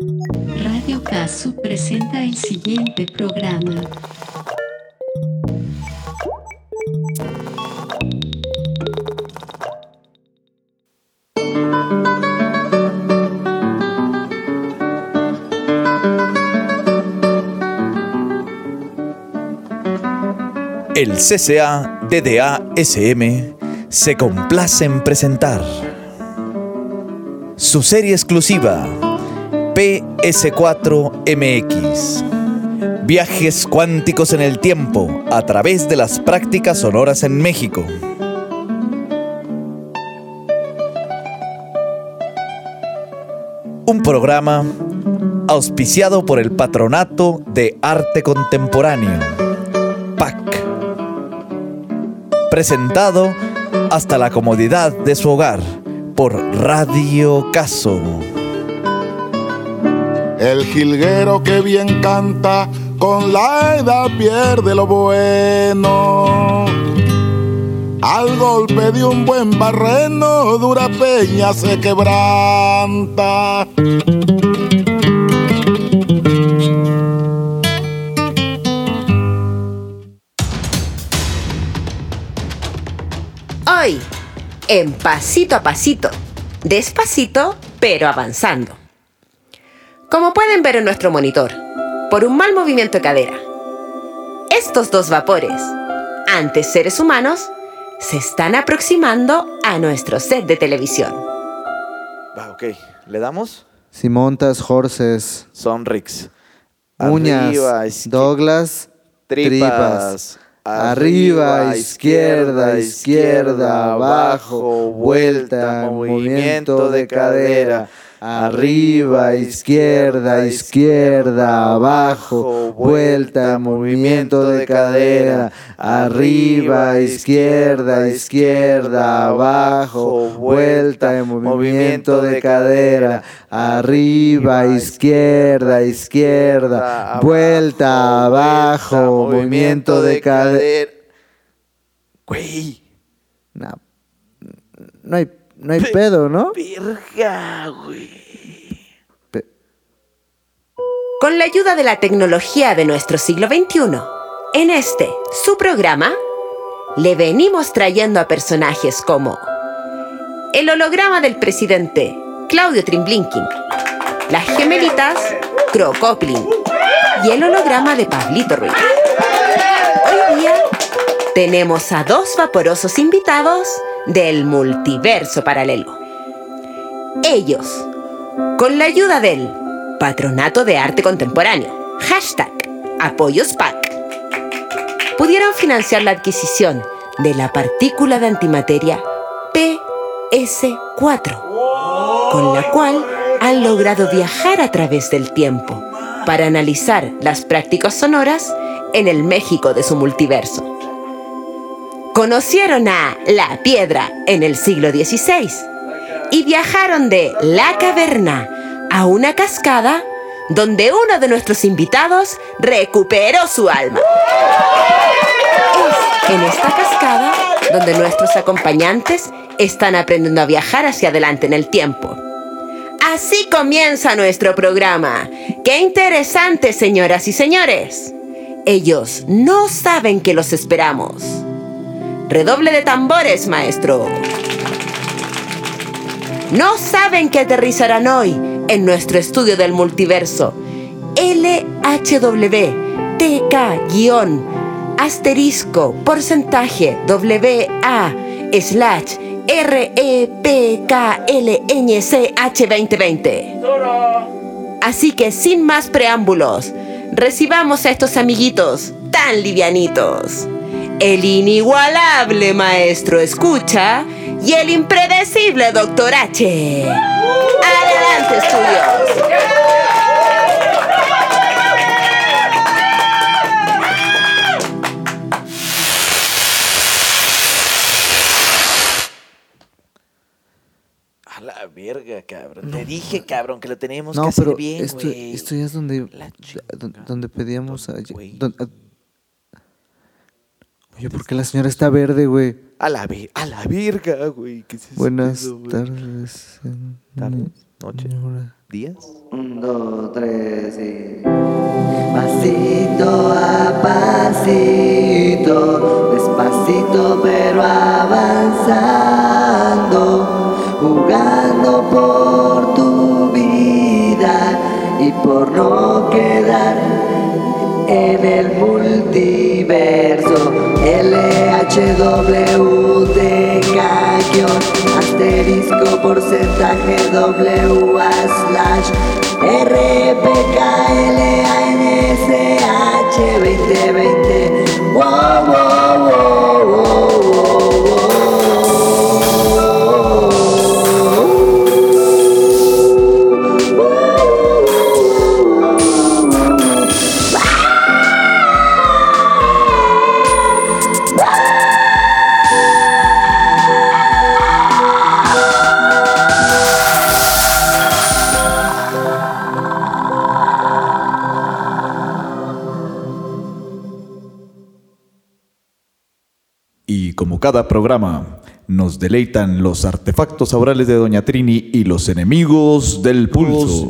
Radio Casu presenta el siguiente programa. El CCA DDA SM se complace en presentar su serie exclusiva PS4MX. Viajes cuánticos en el tiempo a través de las prácticas sonoras en México. Un programa auspiciado por el Patronato de Arte Contemporáneo, PAC. Presentado hasta la comodidad de su hogar por Radio Caso. El jilguero que bien canta, con la edad pierde lo bueno. Al golpe de un buen barreno, dura peña se quebranta. Hoy, en Pasito a Pasito, despacito pero avanzando. Como pueden ver en nuestro monitor, por un mal movimiento de cadera, estos dos vapores, antes seres humanos, se están aproximando a nuestro set de televisión. Ok, ¿le damos? Si montas horses, Sonrix. uñas, Arriba, Douglas, tripas. Arriba, izquierda, abajo, vuelta, movimiento de cadera. Arriba, izquierda, abajo, vuelta, movimiento de cadera. Arriba, izquierda, abajo, vuelta, movimiento de cadera. Arriba, izquierda, vuelta, abajo, movimiento de cadera. Güey. No hay pedo, ¿no? Verga, güey. Con la ayuda de la tecnología de nuestro siglo XXI, en su programa, le venimos trayendo a personajes como el holograma del presidente Claudio Trimblinking, las gemelitas Crocoplin y el holograma de Pablito Ruiz. Hoy día tenemos a dos vaporosos invitados del multiverso paralelo. Ellos, con la ayuda del Patronato de Arte Contemporáneo, #ApoyosPAC, pudieron financiar la adquisición de la partícula de antimateria PS4, con la cual han logrado viajar a través del tiempo para analizar las prácticas sonoras en el México de su multiverso. Conocieron a la piedra en el siglo XVI y viajaron de la caverna a una cascada donde uno de nuestros invitados recuperó su alma. Es en esta cascada donde nuestros acompañantes están aprendiendo a viajar hacia adelante en el tiempo. Así comienza nuestro programa. ¡Qué interesante, señoras y señores! Ellos no saben que los esperamos. Redoble de tambores, maestro. No saben que aterrizarán hoy en nuestro estudio del multiverso LHWTK-WA/REPKLNCH2020. Así que sin más preámbulos, recibamos a estos amiguitos tan livianitos. El inigualable maestro Escucha y el impredecible Doctor H. ¡Adelante, estudios! A la verga, cabrón. Te dije, cabrón, que lo teníamos que No, hacer pero bien, esto güey. ya es donde La chingada. pedíamos a... Güey. Oye, ¿por qué la señora está verde, güey? A la verga, güey. ¿Qué es eso? Buenas güey? tardes. ¿Tardes? ¿Noche? Señora. ¿Días? 1, 2, 3 y... Pasito a pasito, despacito pero avanzando, jugando por tu vida y por no quedar en el multiverso. LHWTK, asterisco, porcentaje, WA/RPKLANSH 2020. Wow, wow, wow, Y como cada programa, nos deleitan los artefactos aurales de Doña Trini y los enemigos del pulso.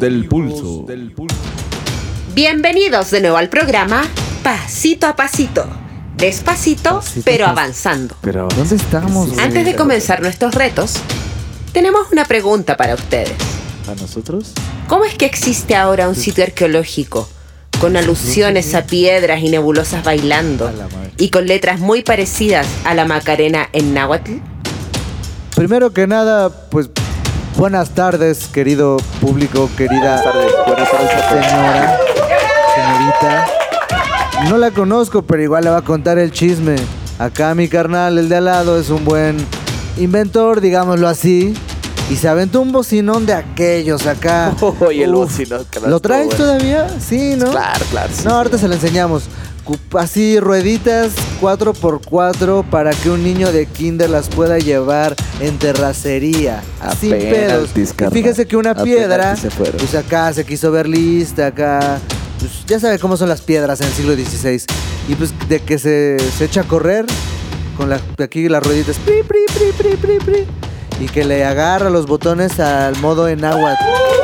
Bienvenidos de nuevo al programa Pasito a Pasito. Despacito, pero avanzando. Pero ¿Dónde estamos, güey? Antes de comenzar nuestros retos, tenemos una pregunta para ustedes. ¿a nosotros? ¿Cómo es que existe ahora un sitio arqueológico con alusiones a piedras y nebulosas bailando A la madre. y con letras muy parecidas a la Macarena en náhuatl? Primero que nada, pues buenas tardes, querido público, querida Buenas tardes a todos. señorita. No la conozco, pero igual le va a contar el chisme. Acá mi carnal, el de al lado, es un buen inventor, digámoslo así. Y se aventó un bocinón de aquellos acá. Oye, el Uf, bocinón, que ¿lo traes todavía? Sí, ¿no? Claro, sí. No, ahorita se lo enseñamos. Así, rueditas 4x4 para que un niño de kinder las pueda llevar en terracería. Sin pedos. Y fíjese que una piedra, pues acá se quiso ver lista, acá. Pues ya sabe cómo son las piedras en el siglo XVI. Y pues de que se echa a correr con aquí las rueditas. Pri, pri, pri, pri, pri, pri, y que le agarra los botones al modo en náhuatl.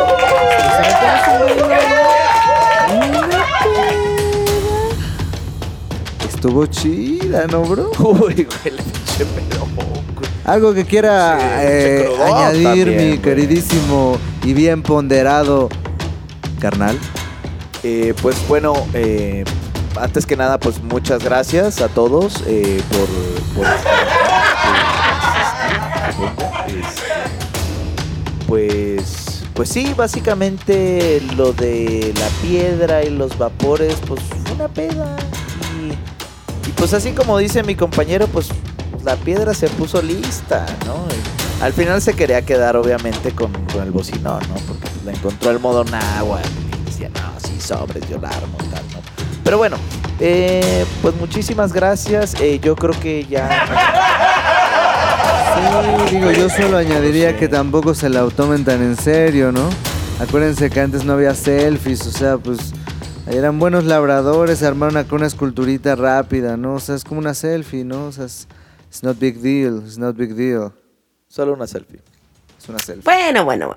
Estuvo chida, ¿no, bro? Uy, güey, le pinche pedo. Algo que quiera se crudó añadir, también, mi güey. queridísimo y bien ponderado carnal. Pues bueno, antes que nada, pues muchas gracias a todos pues sí, básicamente lo de la piedra y los vapores, pues fue una peda. Y pues así como dice mi compañero, pues la piedra se puso lista, ¿no? Y al final se quería quedar obviamente con el bocinón, ¿no? Porque pues, le encontró el modo náhuatl y decía, no, sí, sobres, yo la armo, tal, ¿no? Pero bueno, pues muchísimas gracias. Yo creo que ya... Sí, digo, yo solo añadiría que tampoco se la tomen tan en serio, ¿no? Acuérdense que antes no había selfies, o sea, pues eran buenos labradores, armaron acá una esculturita rápida, ¿no? O sea, es como una selfie, ¿no? O sea, it's not big deal, it's not big deal. Solo una selfie. Es una selfie. Bueno.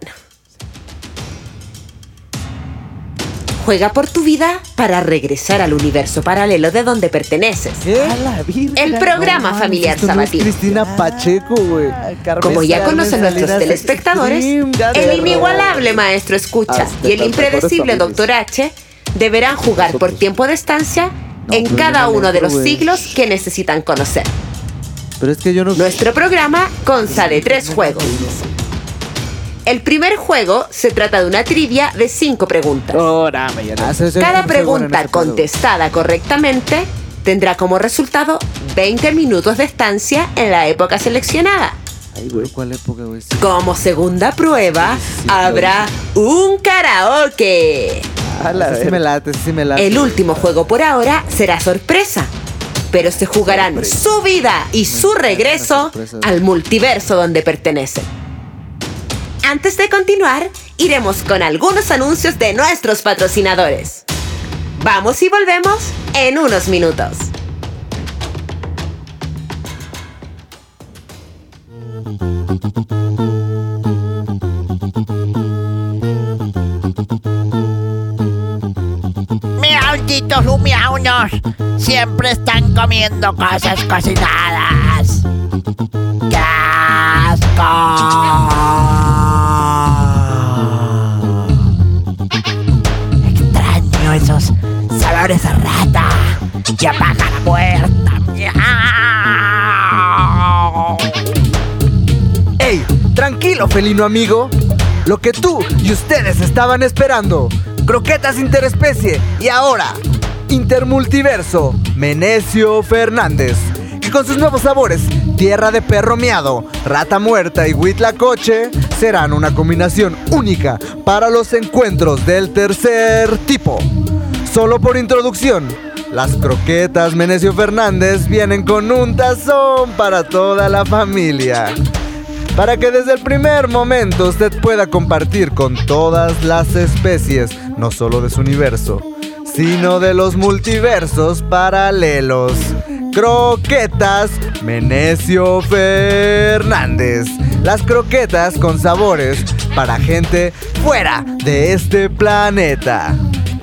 Juega por tu vida para regresar al universo paralelo de donde perteneces. A la virgen. El programa No, familiar esto no es sabatino. Cristina Pacheco, güey. Como ya conocen nuestros Salinas telespectadores, Extreme. el inigualable maestro Escucha y el impredecible Dr. H deberán jugar por tiempo de estancia en pero cada no me uno de los entro, güey. siglos que necesitan conocer. Pero es que yo no... Nuestro programa consta de 3 juegos. El primer juego se trata de una trivia de 5 preguntas. Cada pregunta contestada correctamente tendrá como resultado 20 minutos de estancia en la época seleccionada. Ay, güey. ¿Cuál época, güey? Sí. Como segunda prueba, habrá un karaoke. Sí me late, sí me late. El último juego por ahora será sorpresa, pero se jugarán su vida y su regreso al multiverso donde pertenecen. Antes de continuar, iremos con algunos anuncios de nuestros patrocinadores. Vamos y volvemos en unos minutos. Miautitos y miaunos siempre están comiendo cosas cocinadas. ¡Qué asco! Extraño esos sabores a rata y a pájara muerta. ¡Miau! ¡Ey! Tranquilo, felino amigo. Lo que tú y ustedes estaban esperando. Croquetas interespecie y ahora Intermultiverso Menecio Fernández, que con sus nuevos sabores tierra de perro miado, rata muerta y huitlacoche serán una combinación única para los encuentros del tercer tipo. Solo por introducción, las croquetas Menecio Fernández vienen con un tazón para toda la familia, para que desde el primer momento usted pueda compartir con todas las especies, no solo de su universo, sino de los multiversos paralelos. Croquetas Menecio Fernández. Las croquetas con sabores para gente fuera de este planeta.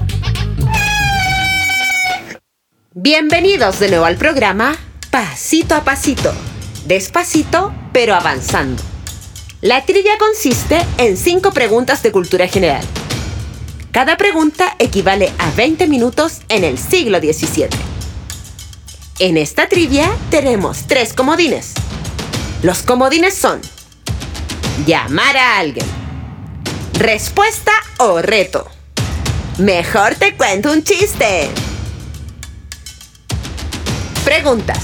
Bienvenidos de nuevo al programa Pasito a Pasito. Despacito, pero avanzando. La trivia consiste en 5 preguntas de cultura general. Cada pregunta equivale a 20 minutos en el siglo XVII. En esta trivia tenemos 3 comodines. Los comodines son: llamar a alguien, respuesta o reto, mejor te cuento un chiste. Preguntas: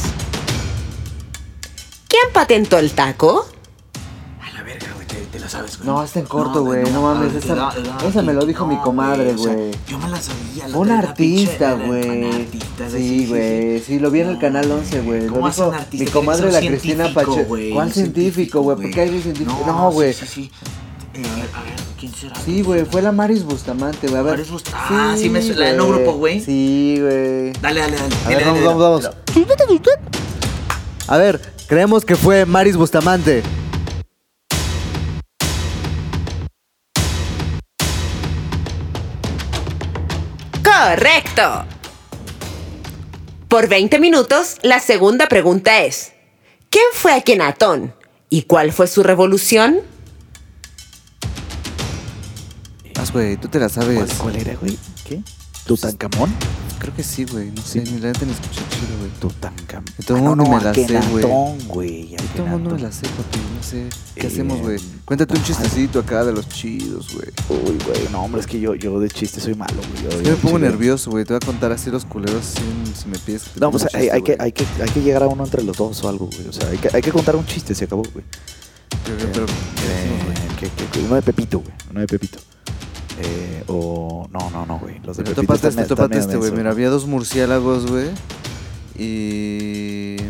¿quién patentó el taco? A la verga, güey, te la sabes, güey. No, está en corto, güey. No mames, esa me lo dijo mi comadre, güey. Yo me la sabía. Un artista, güey. Sí, güey. Sí, lo vi en el canal 11, güey. Lo dijo mi comadre, la Cristina Pacheco. ¿Cuál científico, güey? ¿Por qué hay científico? No, güey. Sí. A ver, ¿quién será? Sí, güey, fue la Maris Bustamante, güey. A ver. Maris Bustamante. Sí, me suena. ¿La de No Grupo, güey? Sí, güey. Dale. A ver, vamos. A ver, creemos que fue Maris Bustamante. ¡Correcto! Por 20 minutos, la segunda pregunta es: ¿quién fue Akenatón? ¿Y cuál fue su revolución? Güey, tú te la sabes. ¿Cuál era, güey? ¿Qué? ¿Tutankamón? Creo que sí, güey. No sé, ni la neta ni escuché chido, güey. Tutankamón. Todo el mundo me la sé, güey. Güey. Todo el mundo me la sé, papi. No sé. ¿Qué hacemos, güey? Cuéntate un chistecito acá de los chidos, güey. Uy, güey. No, hombre, es que yo de chiste soy malo, güey. Yo me pongo nervioso, güey. Te voy a contar así los culeros si me pides. No, pues hay que llegar a uno entre los dos o algo, güey. O sea, hay que contar un chiste, se acabó, güey. Pero uno de Pepito, güey. Uno de Pepito. O... No, güey. Los de Pepito tópate este, güey. Mira, había 2 murciélagos, güey. Y...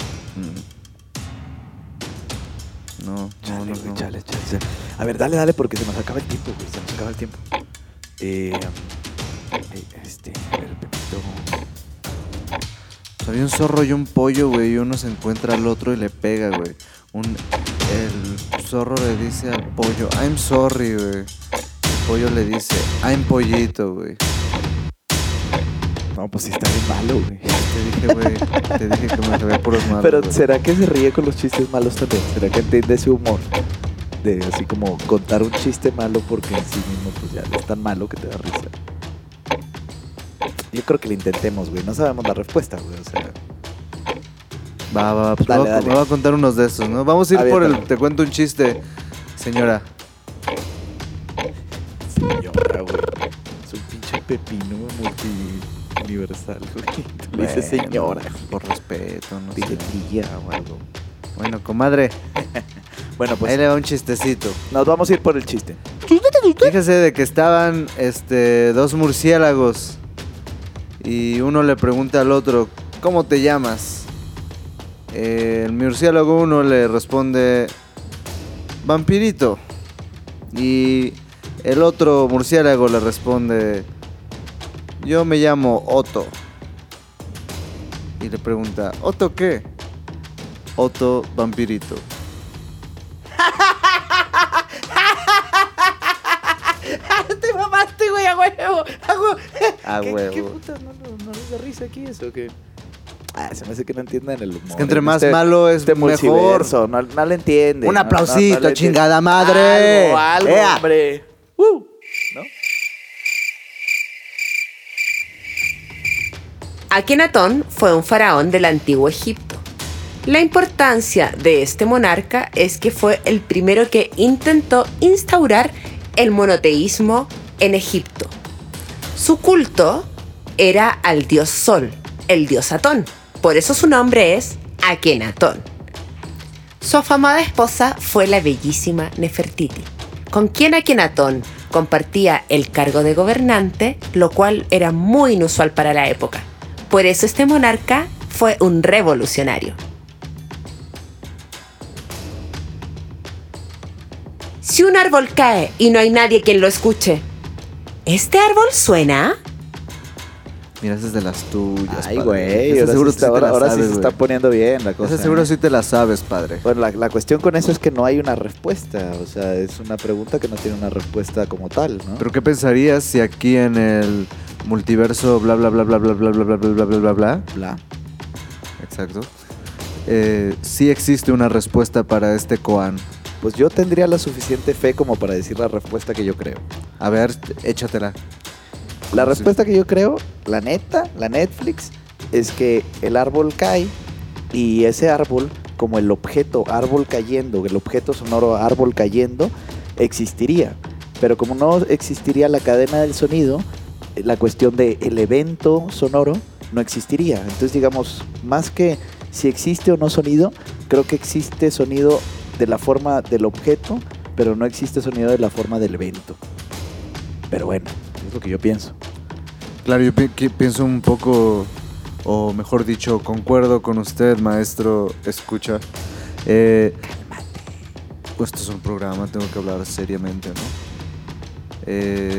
No. Chale. A ver, dale, porque se nos acaba el tiempo, güey. Se nos acaba el tiempo. A ver, Pepito. Pues había un zorro y un pollo, güey. Y uno se encuentra al otro y le pega, güey. El zorro le dice al pollo, I'm sorry, güey. El pollo le dice, I'm pollito, güey. No, pues sí está bien malo, güey. Te dije que me reía puros malos. Pero güey. ¿será que se ríe con los chistes malos también? ¿Será que entiende ese humor? De así como contar un chiste malo porque en sí mismo pues ya es tan malo que te da risa. Yo creo que lo intentemos, güey. No sabemos la respuesta, güey. O sea... Va, pues dale. Me voy a contar unos de estos, ¿no? Vamos a ir por el... Te cuento un chiste, señora. Señora, güey. Es un pinche pepino multi-universal, güey. Le dice señora. Por respeto, no sé. Dile tía o algo. Bueno, comadre. Bueno, pues... ahí le va un chistecito. Nos vamos a ir por el chiste. Fíjese de que estaban 2 murciélagos. Y uno le pregunta al otro, ¿cómo te llamas? El murciélago 1 le responde, Vampirito. Y el otro murciélago le responde, yo me llamo Otto. Y le pregunta, ¿Otto qué? Otto Vampirito. A huevo. ¿Qué puta? ¿No les da risa aquí eso? ¿Qué? Se me hace que no entienden el humor. Es que entre más malo es mejor. No le entiende. Un aplausito, chingada madre. Algo, hombre. ¿No? Akenatón fue un faraón del antiguo Egipto. La importancia de este monarca es que fue el primero que intentó instaurar el monoteísmo en Egipto. Su culto era al dios Sol, el dios Atón. Por eso su nombre es Akenatón. Su afamada esposa fue la bellísima Nefertiti, con quien Akenatón compartía el cargo de gobernante, lo cual era muy inusual para la época. Por eso este monarca fue un revolucionario. Si un árbol cae y no hay nadie quien lo escuche, ¿este árbol suena? Mira, esa es de las tuyas. Ay, güey, ahora sí se está poniendo bien la cosa. Esa seguro sí te la sabes, padre. Bueno, la cuestión con eso es que no hay una respuesta. O sea, es una pregunta que no tiene una respuesta como tal, ¿no? Pero ¿qué pensarías si aquí en el multiverso bla bla bla bla bla bla bla bla bla bla bla bla bla? Exacto. Sí existe una respuesta para este koan. Pues yo tendría la suficiente fe como para decir la respuesta que yo creo. A ver, échatela. La respuesta que yo creo, la neta, la Netflix, es que el árbol cae y ese árbol, como el objeto árbol cayendo, el objeto sonoro árbol cayendo, existiría. Pero como no existiría la cadena del sonido, la cuestión del evento sonoro no existiría. Entonces, digamos, más que si existe o no sonido, creo que existe sonido de la forma del objeto, pero no existe sonido de la forma del evento. Pero bueno, es lo que yo pienso. Claro, yo pienso un poco, o mejor dicho, concuerdo con usted, maestro escucha. Pues esto es un programa, tengo que hablar seriamente, ¿no?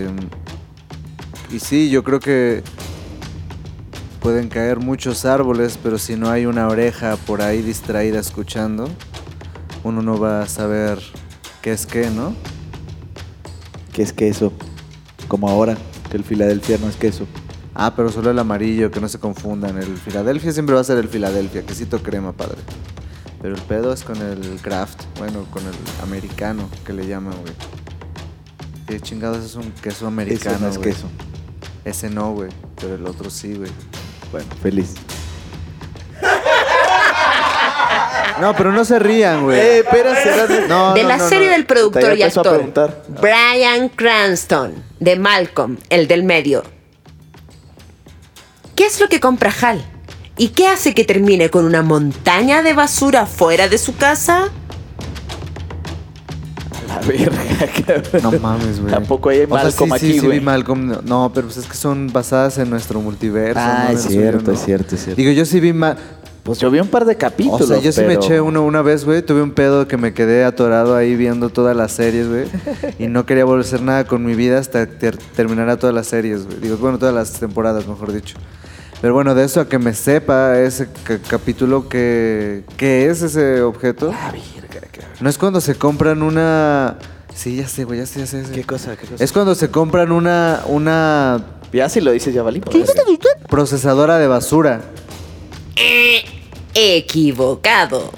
Y sí, yo creo que pueden caer muchos árboles, pero si no hay una oreja por ahí distraída escuchando, uno no va a saber qué es qué, ¿no? ¿Qué es queso? Como ahora, que el Filadelfia no es queso. Ah, pero solo el amarillo, que no se confundan. El Filadelfia siempre va a ser el Filadelfia, quesito crema, padre. Pero el pedo es con el Kraft, bueno, con el americano, que le llaman, güey. ¿Qué chingados es un queso americano, Eso no es güey? queso. Ese no, güey, pero el otro sí, güey. Bueno, feliz. No, pero no se rían, güey. Espérate. No, de la serie del productor y actor preguntar. Bryan Cranston, de Malcolm, el del medio. ¿Qué es lo que compra Hal? ¿Y qué hace que termine con una montaña de basura fuera de su casa? A la verga, cabrón. No mames, güey. Tampoco hay Malcolm aquí, sí, güey. vi Malcolm. No, pero pues es que son basadas en nuestro multiverso. Ah, ¿no? es cierto, es cierto. Digo, yo sí vi Pues yo vi un par de capítulos. O sea, yo sí me pero... eché uno una vez, güey. Tuve un pedo que me quedé atorado ahí viendo todas las series, güey. Y no quería volver a hacer nada con mi vida hasta terminar todas las series, güey. Digo, bueno, todas las temporadas, mejor dicho. Pero bueno, de eso a que me sepa ese capítulo, ¿qué es ese objeto? Ah, verga, cabrón. No es cuando se compran una... Sí, ya sé, güey, ya sé. ¿Qué cosa? Es cuando se compran una Ya si lo dices, ya valí. procesadora de basura. Equivocado.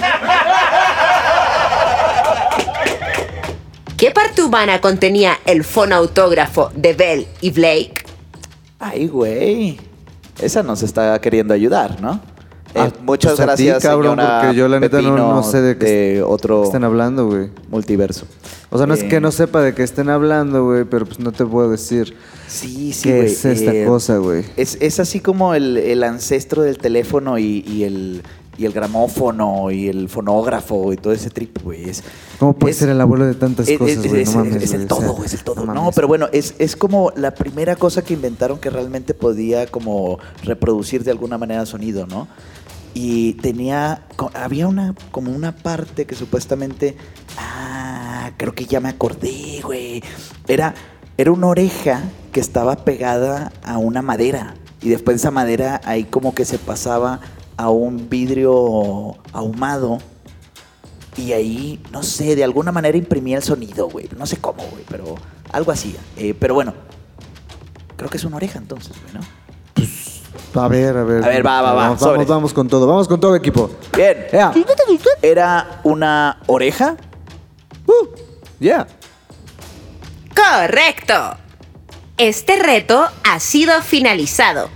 ¿Qué parte humana contenía el fonautógrafo de Bell y Blake? Ay, güey. Esa nos está queriendo ayudar, ¿no? Muchas pues a ti, gracias, cabrón, señora porque yo la neta Pepino, no sé de qué otro están hablando, güey. multiverso. O sea, no es que no sepa de qué estén hablando, güey, pero pues no te puedo decir Sí, qué güey. es esta cosa, güey. Es así como el ancestro del teléfono y el gramófono y el fonógrafo y todo ese trip, güey. ¿Cómo puede ser el abuelo de tantas cosas, güey? No mames, es el güey, o sea, todo, güey, es el todo. no No, mames. pero bueno, es como la primera cosa que inventaron que realmente podía como reproducir de alguna manera sonido, ¿no? Y había como una parte que supuestamente, creo que ya me acordé, güey. Era una oreja que estaba pegada a una madera y después esa madera ahí como que se pasaba a un vidrio ahumado y ahí, no sé, de alguna manera imprimía el sonido, güey. No sé cómo, güey, pero algo así. Pero bueno, Creo que es una oreja entonces, güey, ¿no? A ver. A ver, va. Vamos con todo, equipo. Bien. Yeah. ¿Era una oreja? Yeah. ¡Correcto! Este reto ha sido finalizado.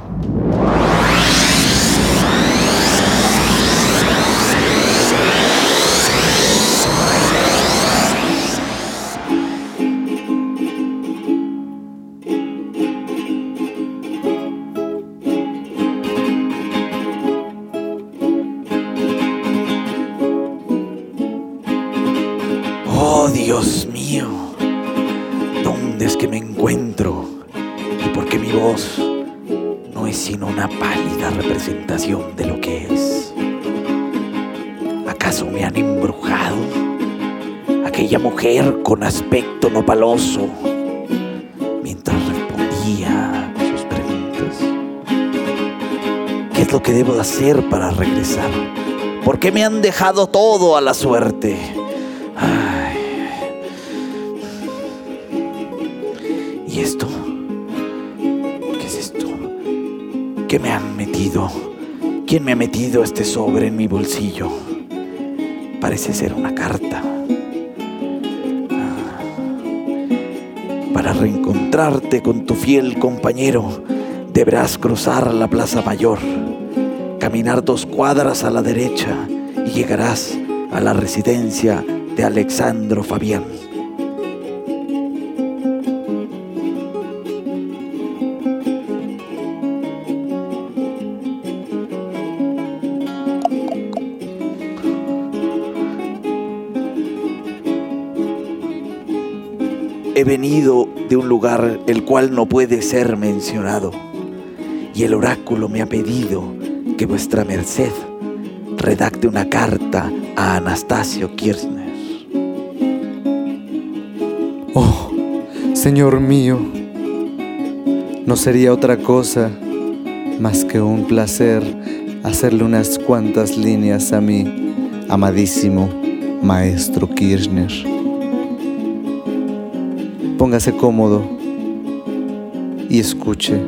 Oh, Dios mío. ¿Dónde es que me encuentro? ¿Y por qué mi voz no es sino una pálida representación de lo que es? ¿Acaso me han embrujado? Aquella mujer con aspecto nopaloso, mientras respondía a sus preguntas. ¿Qué es lo que debo de hacer para regresar? ¿Por qué me han dejado todo a la suerte? ¿Y esto? ¿Qué es esto? ¿Qué me han metido? ¿Quién me ha metido este sobre en mi bolsillo? Parece ser una carta. Para reencontrarte con tu fiel compañero, deberás cruzar la Plaza Mayor, caminar 2 cuadras a la derecha y llegarás a la residencia de Alexandro Fabián. He venido de un lugar el cual no puede ser mencionado, y el oráculo me ha pedido que vuestra merced redacte una carta a Anastasio Kirchner. Oh, Señor mío, no sería otra cosa más que un placer hacerle unas cuantas líneas a mi amadísimo maestro Kirchner. Póngase cómodo y escuche.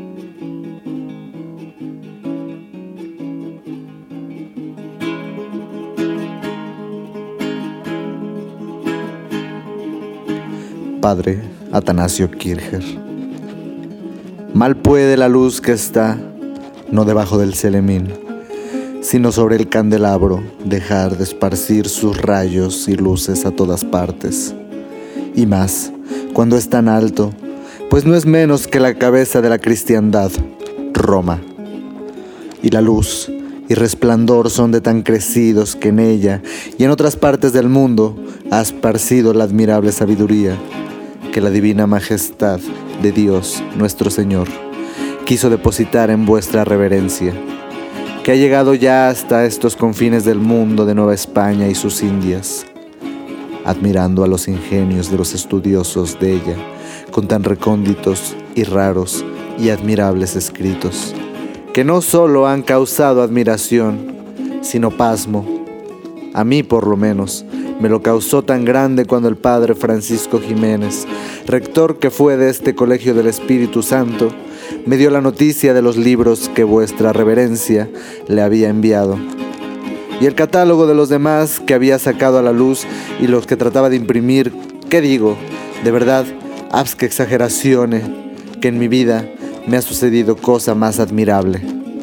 Padre Atanasio Kirchner, mal puede la luz que está, no debajo del celemín, sino sobre el candelabro, dejar de esparcir sus rayos y luces a todas partes. Y más, cuando es tan alto, pues no es menos que la cabeza de la cristiandad, Roma. Y la luz y resplandor son de tan crecidos que en ella y en otras partes del mundo ha esparcido la admirable sabiduría que la divina majestad de Dios nuestro Señor quiso depositar en vuestra reverencia, que ha llegado ya hasta estos confines del mundo de Nueva España y sus Indias, admirando a los ingenios de los estudiosos de ella, con tan recónditos y raros y admirables escritos, que no solo han causado admiración, sino pasmo. A mí, por lo menos, me lo causó tan grande cuando el padre Francisco Jiménez, rector que fue de este Colegio del Espíritu Santo, me dio la noticia de los libros que vuestra reverencia le había enviado, y el catálogo de los demás que había sacado a la luz y los que trataba de imprimir. ¿Qué digo? De verdad, abs que exagerazione, que en mi vida me ha sucedido cosa más admirable.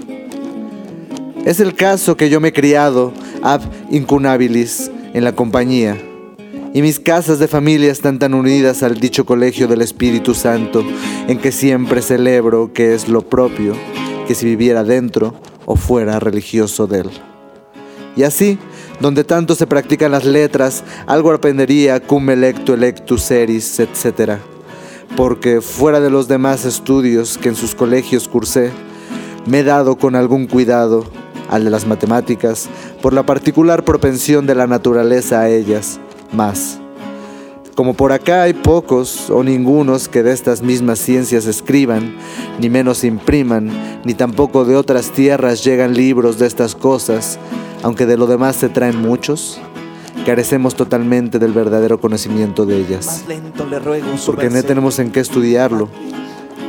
Es el caso que yo me he criado ab incunabilis en la compañía, y mis casas de familia están tan unidas al dicho Colegio del Espíritu Santo, en que siempre celebro que es lo propio, que si viviera dentro o fuera religioso de él. Y así, donde tanto se practican las letras, algo aprendería cum electu electus seris, etc. Porque fuera de los demás estudios que en sus colegios cursé, me he dado con algún cuidado al de las matemáticas, por la particular propensión de la naturaleza a ellas, más. Como por acá hay pocos o ningunos que de estas mismas ciencias escriban, ni menos impriman, ni tampoco de otras tierras llegan libros de estas cosas, aunque de lo demás se traen muchos, carecemos totalmente del verdadero conocimiento de ellas. Más lento le ruego, porque no tenemos en qué estudiarlo.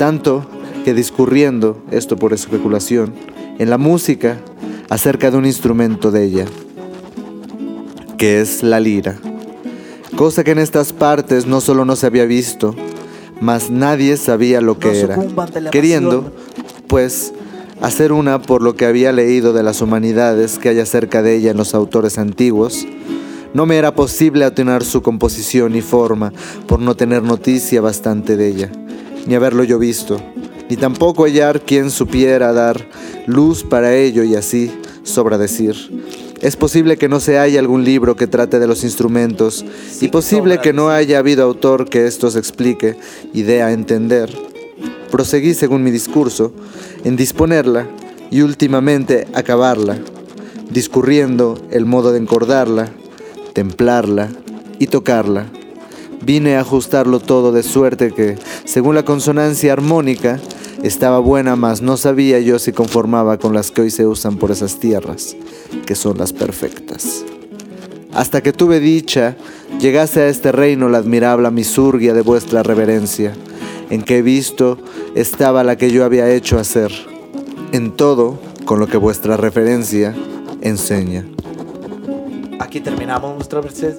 tanto que discurriendo, esto por especulación, en la música acerca de un instrumento de ella, que es la lira, cosa que en estas partes no solo no se había visto, mas nadie sabía lo que era, queriendo, pues, hacer una por lo que había leído de las humanidades que hay acerca de ella en los autores antiguos. No me era posible atinar su composición y forma por no tener noticia bastante de ella, ni haberlo yo visto, ni tampoco hallar quien supiera dar luz para ello, y así sobra decir. Es posible que no se haya algún libro que trate de los instrumentos, y posible que no haya habido autor que estos explique y dé a entender. Proseguí según mi discurso, en disponerla y últimamente acabarla, discurriendo el modo de encordarla, templarla y tocarla. Vine a ajustarlo todo de suerte que, según la consonancia armónica, estaba buena, mas no sabía yo si conformaba con las que hoy se usan por esas tierras, que son las perfectas. Hasta que tuve dicha, llegase a este reino la admirable misurgia de vuestra reverencia, en que he visto estaba la que yo había hecho hacer, en todo con lo que vuestra referencia enseña. Aquí terminamos nuestra merced.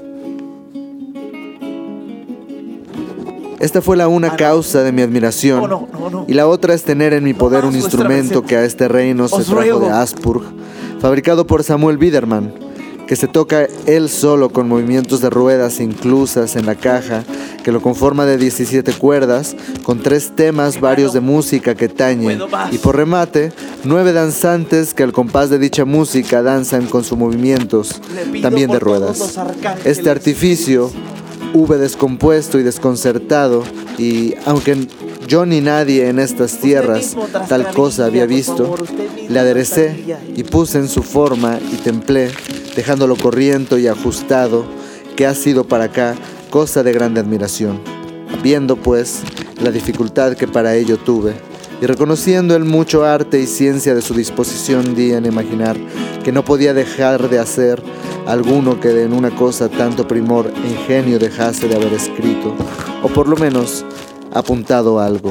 Esta fue la una causa de mi admiración, y la otra es tener en mi poder un instrumento que a este reino se trajo de Aspurg, fabricado por Samuel Biederman, que se toca él solo con movimientos de ruedas inclusas en la caja, que lo conforma de 17 cuerdas, con 3 temas varios de música que tañen, y por remate, 9 danzantes que al compás de dicha música danzan con sus movimientos, también de ruedas. Este artificio hube descompuesto y desconcertado, y aunque yo ni nadie en estas tierras tal cosa había visto, le aderecé y puse en su forma y templé, dejándolo corriente y ajustado, que ha sido para acá cosa de grande admiración. Viendo pues la dificultad que para ello tuve, y reconociendo el mucho arte y ciencia de su disposición, di en imaginar que no podía dejar de hacer alguno que en una cosa tanto primor e ingenio dejase de haber escrito, o por lo menos apuntado algo.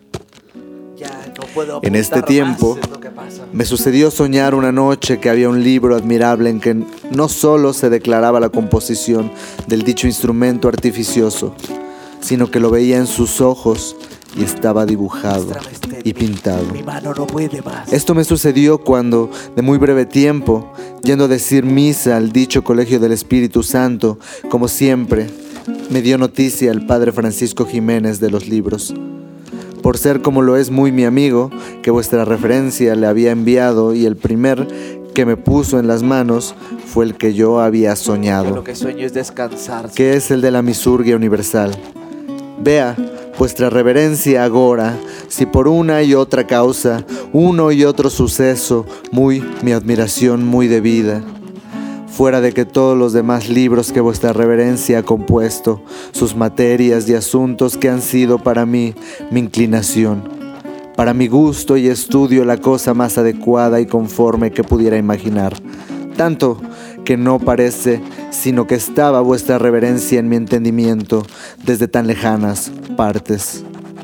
En este tiempo me sucedió soñar una noche que había un libro admirable en que no solo se declaraba la composición del dicho instrumento artificioso, sino que lo veía en sus ojos y estaba dibujado y pintado. Esto me sucedió cuando, de muy breve tiempo, yendo a decir misa al dicho Colegio del Espíritu Santo, como siempre, me dio noticia el padre Francisco Jiménez de los libros, por ser como lo es muy mi amigo, que vuestra referencia le había enviado, y el primer que me puso en las manos fue el que yo había soñado, Lo que sueño es descansar. que es el de la misurgia universal. Vea vuestra reverencia agora, si por una y otra causa, uno y otro suceso, muy mi admiración muy debida, fuera de que todos los demás libros que vuestra reverencia ha compuesto, sus materias y asuntos que han sido para mí mi inclinación, para mi gusto y estudio la cosa más adecuada y conforme que pudiera imaginar, tanto que no parece sino que estaba vuestra reverencia en mi entendimiento desde tan lejanas partes.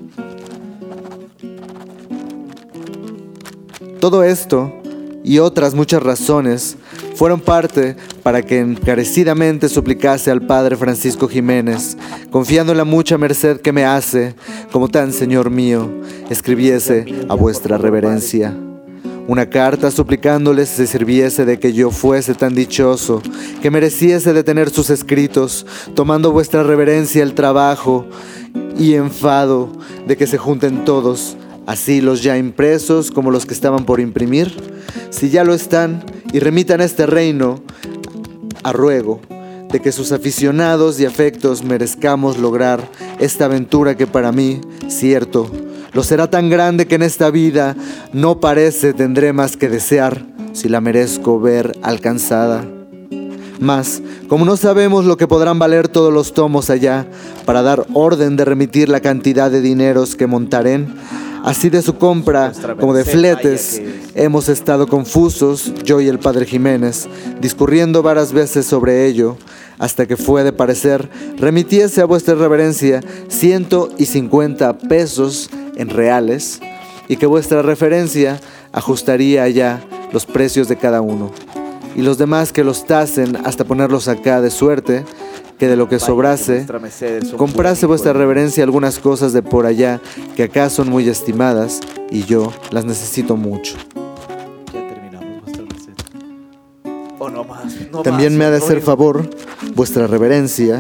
Todo esto y otras muchas razones fueron parte para que encarecidamente suplicase al padre Francisco Jiménez, confiando en la mucha merced que me hace, como tan señor mío, escribiese a vuestra reverencia una carta suplicándoles se sirviese de que yo fuese tan dichoso, que mereciese de tener sus escritos, tomando vuestra reverencia el trabajo y enfado de que se junten todos, así los ya impresos como los que estaban por imprimir, si ya lo están, y remitan a este reino, a ruego de que sus aficionados y afectos merezcamos lograr esta aventura que para mí, cierto, lo será tan grande que en esta vida no parece tendré más que desear si la merezco ver alcanzada. Mas, como no sabemos lo que podrán valer todos los tomos allá, para dar orden de remitir la cantidad de dineros que montaren, así de su compra como de fletes, hemos estado confusos, yo y el padre Jiménez, discurriendo varias veces sobre ello, hasta que fue de parecer remitiese a vuestra reverencia 150 pesos en reales, y que vuestra referencia ajustaría ya los precios de cada uno, y los demás que los tasen hasta ponerlos acá, de suerte que de lo que sobrase, comprase vuestra reverencia algunas cosas de por allá que acá son muy estimadas, y yo las necesito mucho. Ya terminamos, vuestra merced. O no más. También me ha de hacer favor, vuestra reverencia,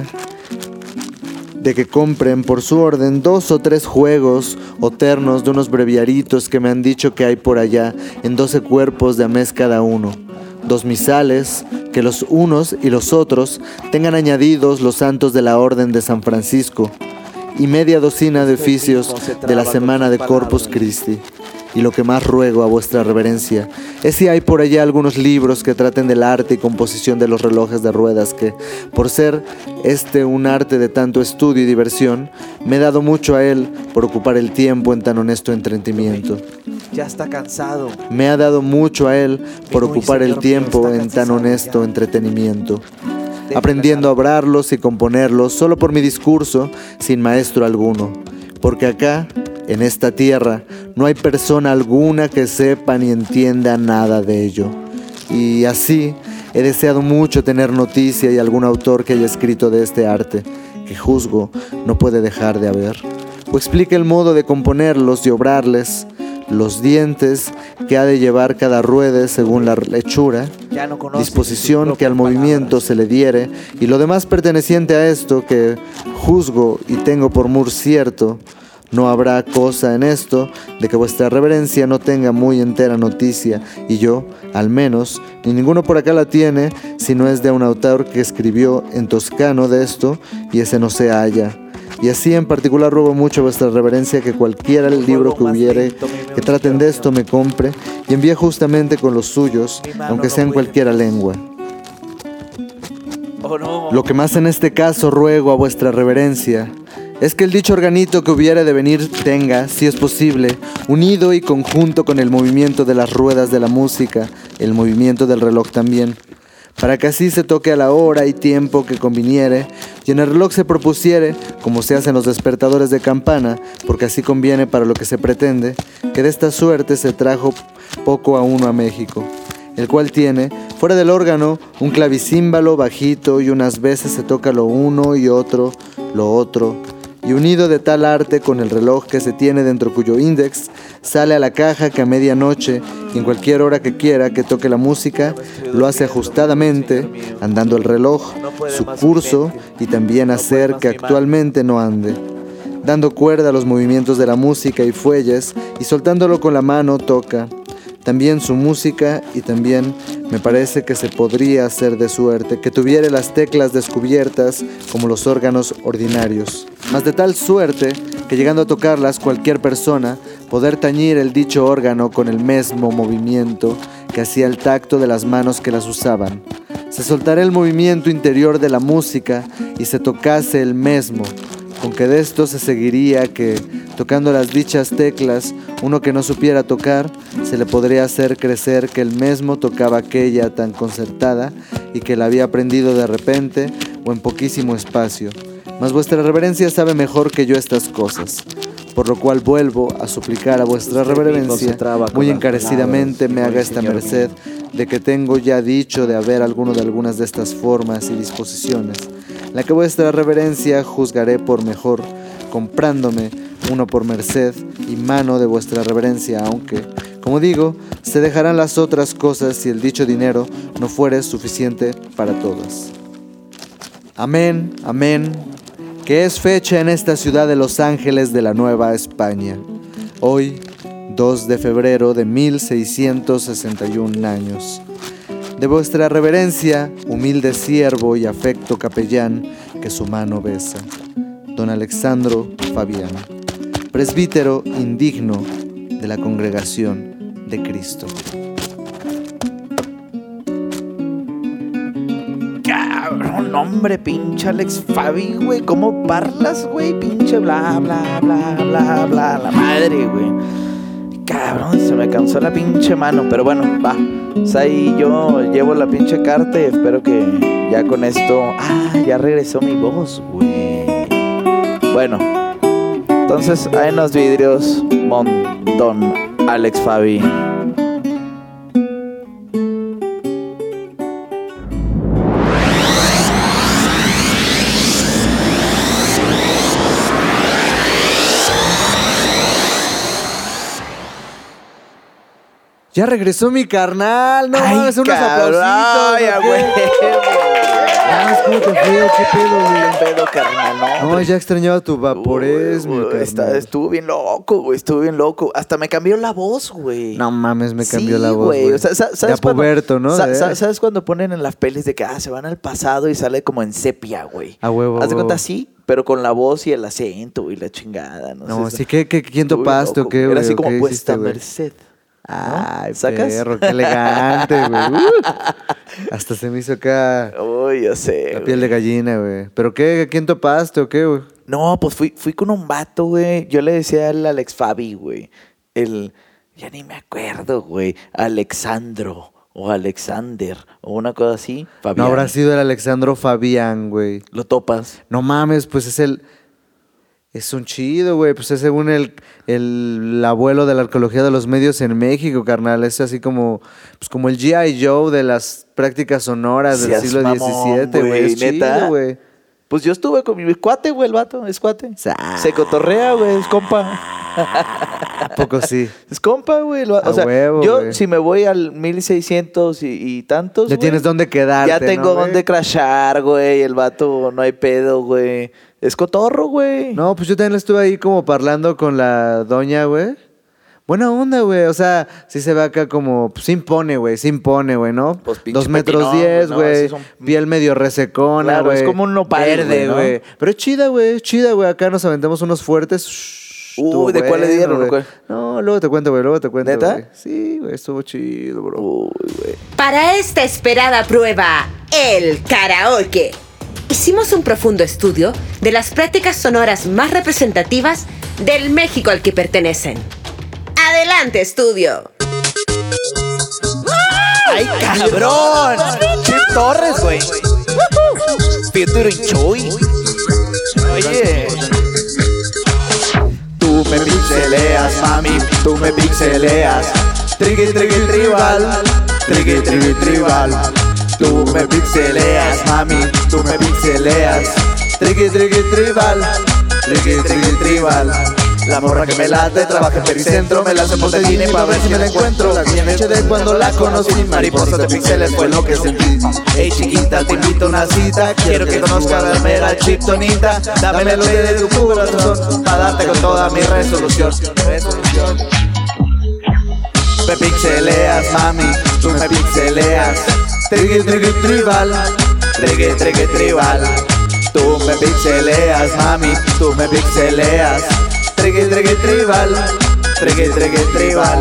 de que compren por su orden 2 o 3 juegos o ternos de unos breviaritos que me han dicho que hay por allá en 12 cuerpos de a mes cada uno. 2 misales, que los unos y los otros tengan añadidos los santos de la Orden de San Francisco, y media docena de oficios de la semana de Corpus Christi. Y lo que más ruego a vuestra reverencia es si hay por allá algunos libros que traten del arte y composición de los relojes de ruedas que, por ser un arte de tanto estudio y diversión, me he dado mucho a él por ocupar el tiempo en tan honesto entretenimiento. Ya está cansado. Me ha dado mucho a él por ocupar el tiempo en tan honesto entretenimiento, aprendiendo a obrarlos y componerlos solo por mi discurso, sin maestro alguno, porque acá, en esta tierra, no hay persona alguna que sepa ni entienda nada de ello. Y así he deseado mucho tener noticia y algún autor que haya escrito de este arte, que juzgo no puede dejar de haber, o explique el modo de componerlos y obrarles, los dientes que ha de llevar cada ruede según la hechura, disposición que al movimiento se le diere, y lo demás perteneciente a esto que juzgo y tengo por muy cierto. No habrá cosa en esto de que vuestra reverencia no tenga muy entera noticia, y yo, al menos, ni ninguno por acá la tiene, si no es de un autor que escribió en toscano de esto, y ese no se halla. Y así en particular ruego mucho a vuestra reverencia que cualquiera el libro que hubiere que traten de esto me compre y envíe justamente con los suyos, aunque sea en cualquiera lengua. Lo que más en este caso ruego a vuestra reverencia es que el dicho organito que hubiere de venir tenga, si es posible, unido y conjunto con el movimiento de las ruedas de la música, el movimiento del reloj también, para que así se toque a la hora y tiempo que conviniere, y en el reloj se propusiere, como se hacen los despertadores de campana, porque así conviene para lo que se pretende, que de esta suerte se trajo poco a uno a México, el cual tiene, fuera del órgano, un clavicímbalo bajito, y unas veces se toca lo uno y otro, lo otro, y unido de tal arte con el reloj que se tiene dentro cuyo índex, sale a la caja que a medianoche, y en cualquier hora que quiera que toque la música, lo hace ajustadamente, andando el reloj, su curso, y también hacer que actualmente no ande, dando cuerda a los movimientos de la música y fuelles, y soltándolo con la mano toca también su música, y también me parece que se podría hacer de suerte que tuviera las teclas descubiertas como los órganos ordinarios, mas de tal suerte que llegando a tocarlas cualquier persona poder tañir el dicho órgano con el mismo movimiento que hacía el tacto de las manos que las usaban. Se soltará el movimiento interior de la música y se tocase el mismo, con que de esto se seguiría que, tocando las dichas teclas, uno que no supiera tocar, se le podría hacer crecer que el mismo tocaba aquella tan concertada y que la había aprendido de repente o en poquísimo espacio. Mas vuestra reverencia sabe mejor que yo estas cosas, por lo cual vuelvo a suplicar a vuestra reverencia, muy encarecidamente me haga esta merced, de que tengo ya dicho de haber algunas de estas formas y disposiciones, la que vuestra reverencia juzgaré por mejor, comprándome uno por merced y mano de vuestra reverencia, aunque, como digo, se dejarán las otras cosas si el dicho dinero no fuere suficiente para todas. Amén, amén, que es fecha en esta ciudad de Los Ángeles de la Nueva España, hoy 2 de febrero de 1661 años. De vuestra reverencia, humilde siervo y afecto capellán, que su mano besa, don Alexandro Fabián, presbítero indigno de la Congregación de Cristo. Cabrón, hombre, pinche Alex Fabi, güey, ¿cómo parlas, güey? Pinche bla, bla, bla, bla, bla, la madre, güey. Cabrón, se me cansó la pinche mano, pero bueno, va. O sea, ahí yo llevo la pinche carta y espero que ya con esto... Ah, ya regresó mi voz, güey. Bueno, Entonces, ahí en los vidrios, don Alex Fabi. Ya regresó mi carnal. No mames, unos cabrón, aplausitos. ay, ¿o güey. ¿Cómo te fue? ¿Qué pedo, güey? Pedo, carnal, no. No, ya extrañaba tu Vaporés, mi carnal. Estuvo bien loco, güey. Estuvo bien loco. Hasta me cambió la voz, güey. No mames, me cambió Sí, la voz, güey. O sea, ¿sabes de Apoberto, ¿no? ¿Sabes cuando ponen en las pelis de que se van al pasado y sale como en sepia, güey? A huevo. Haz de cuenta así, pero con la voz y el acento y la chingada. No, sé, sí, ¿quién topaste o qué, güey? Era así como ¿Qué vuestra hiciste, güey? merced. Ay, ¿Sacas? perro, qué elegante, güey. Hasta se me hizo acá Uy, ya sé. la piel de gallina, güey. ¿Pero qué? ¿Quién topaste o qué, güey? No, pues fui con un vato, güey. Yo le decía al Alex Fabi, güey. Ya ni me acuerdo, güey. Alexandro o Alexander o una cosa así. Fabián. No habrá sido el Alexandro Fabián, güey. ¿Lo topas? No mames, pues es un chido, güey. Pues es según el abuelo de la arqueología de los medios en México, carnal. Es así como, pues como el G.I. Joe de las prácticas sonoras del Seas siglo mamón, XVII, güey. Es ¿neta? chido, güey. Pues yo estuve con mi cuate, güey, el vato. Es cuate. Se cotorrea, güey. Es compa. ¿A poco sí? Es compa, güey. A O sea, huevo, yo güey. si me voy al 1600 y tantos, Ya güey, tienes dónde quedarte, ya tengo ¿no, güey? dónde crashar, güey. El vato no hay pedo, güey. Es cotorro, güey. No, pues yo también estuve ahí como parlando con la doña, güey. Buena onda, güey. O sea, sí se ve acá como... Pues, se impone, güey, ¿no? Pues, pinche 2 metros pepinón, 10, ¿no? güey. Así son- Piel medio resecona, Claro, güey. es como un nopal, verde, güey, güey. ¿no? Pero es chida, güey. Acá nos aventamos unos fuertes. Estuvo ¿de cuál le dieron, güey. güey? No, luego te cuento, güey. ¿Neta? Güey. Sí, güey. Estuvo chido, bro. Uy, güey. Para esta esperada prueba, el karaoke, hicimos un profundo estudio de las prácticas sonoras más representativas del México al que pertenecen. ¡Adelante, estudio! ¡Ay, cabrón! Chip Torres, güey. Featuring Chuy. Oye. Tú me pixeleas, mami, tú me pixeleas. Trigui, trigui, tribal. Trigui, trigui, tribal. Tú me pixeleas, mami, tú me pixeleas. Trigui, trigui, tribal. Trigui, trigui, tribal. La morra que me late, trabaja en Pericentro, me la hace por Teguine para ver si me la encuentro. La bien hecha de cuando la conocí, mariposas de píxeles fue lo que sentí. Hey chiquita, te invito a una cita, quiero que conozcas la mera chiptonita. Dame el melodía de tu corazón, para darte con toda mi resolución. Me pixeleas, mami, tú me pixeleas. Trigui, trigui, tribal. Trigui, trigui, tribal. Tú me pixeleas, mami, tú me pixeleas. Trigui, trigui, tribal. Trigui, trigui, tribal.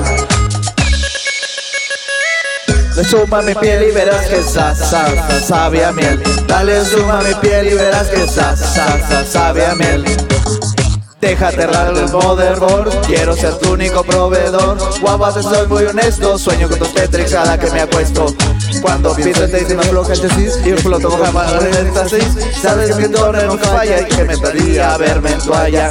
Le suma mi piel y verás que sabe a miel. Dale suma mi piel y verás que sabe a miel. Déjate raro el motherboard, quiero ser tu único proveedor. Guapa, te soy muy honesto, sueño con tus Tetrix cada que me acuesto. Cuando pienso en ti se me afloja el chasis y exploto con jamás en éxtasis. Sabes que el torre nunca falla y que me estaría verme en toalla.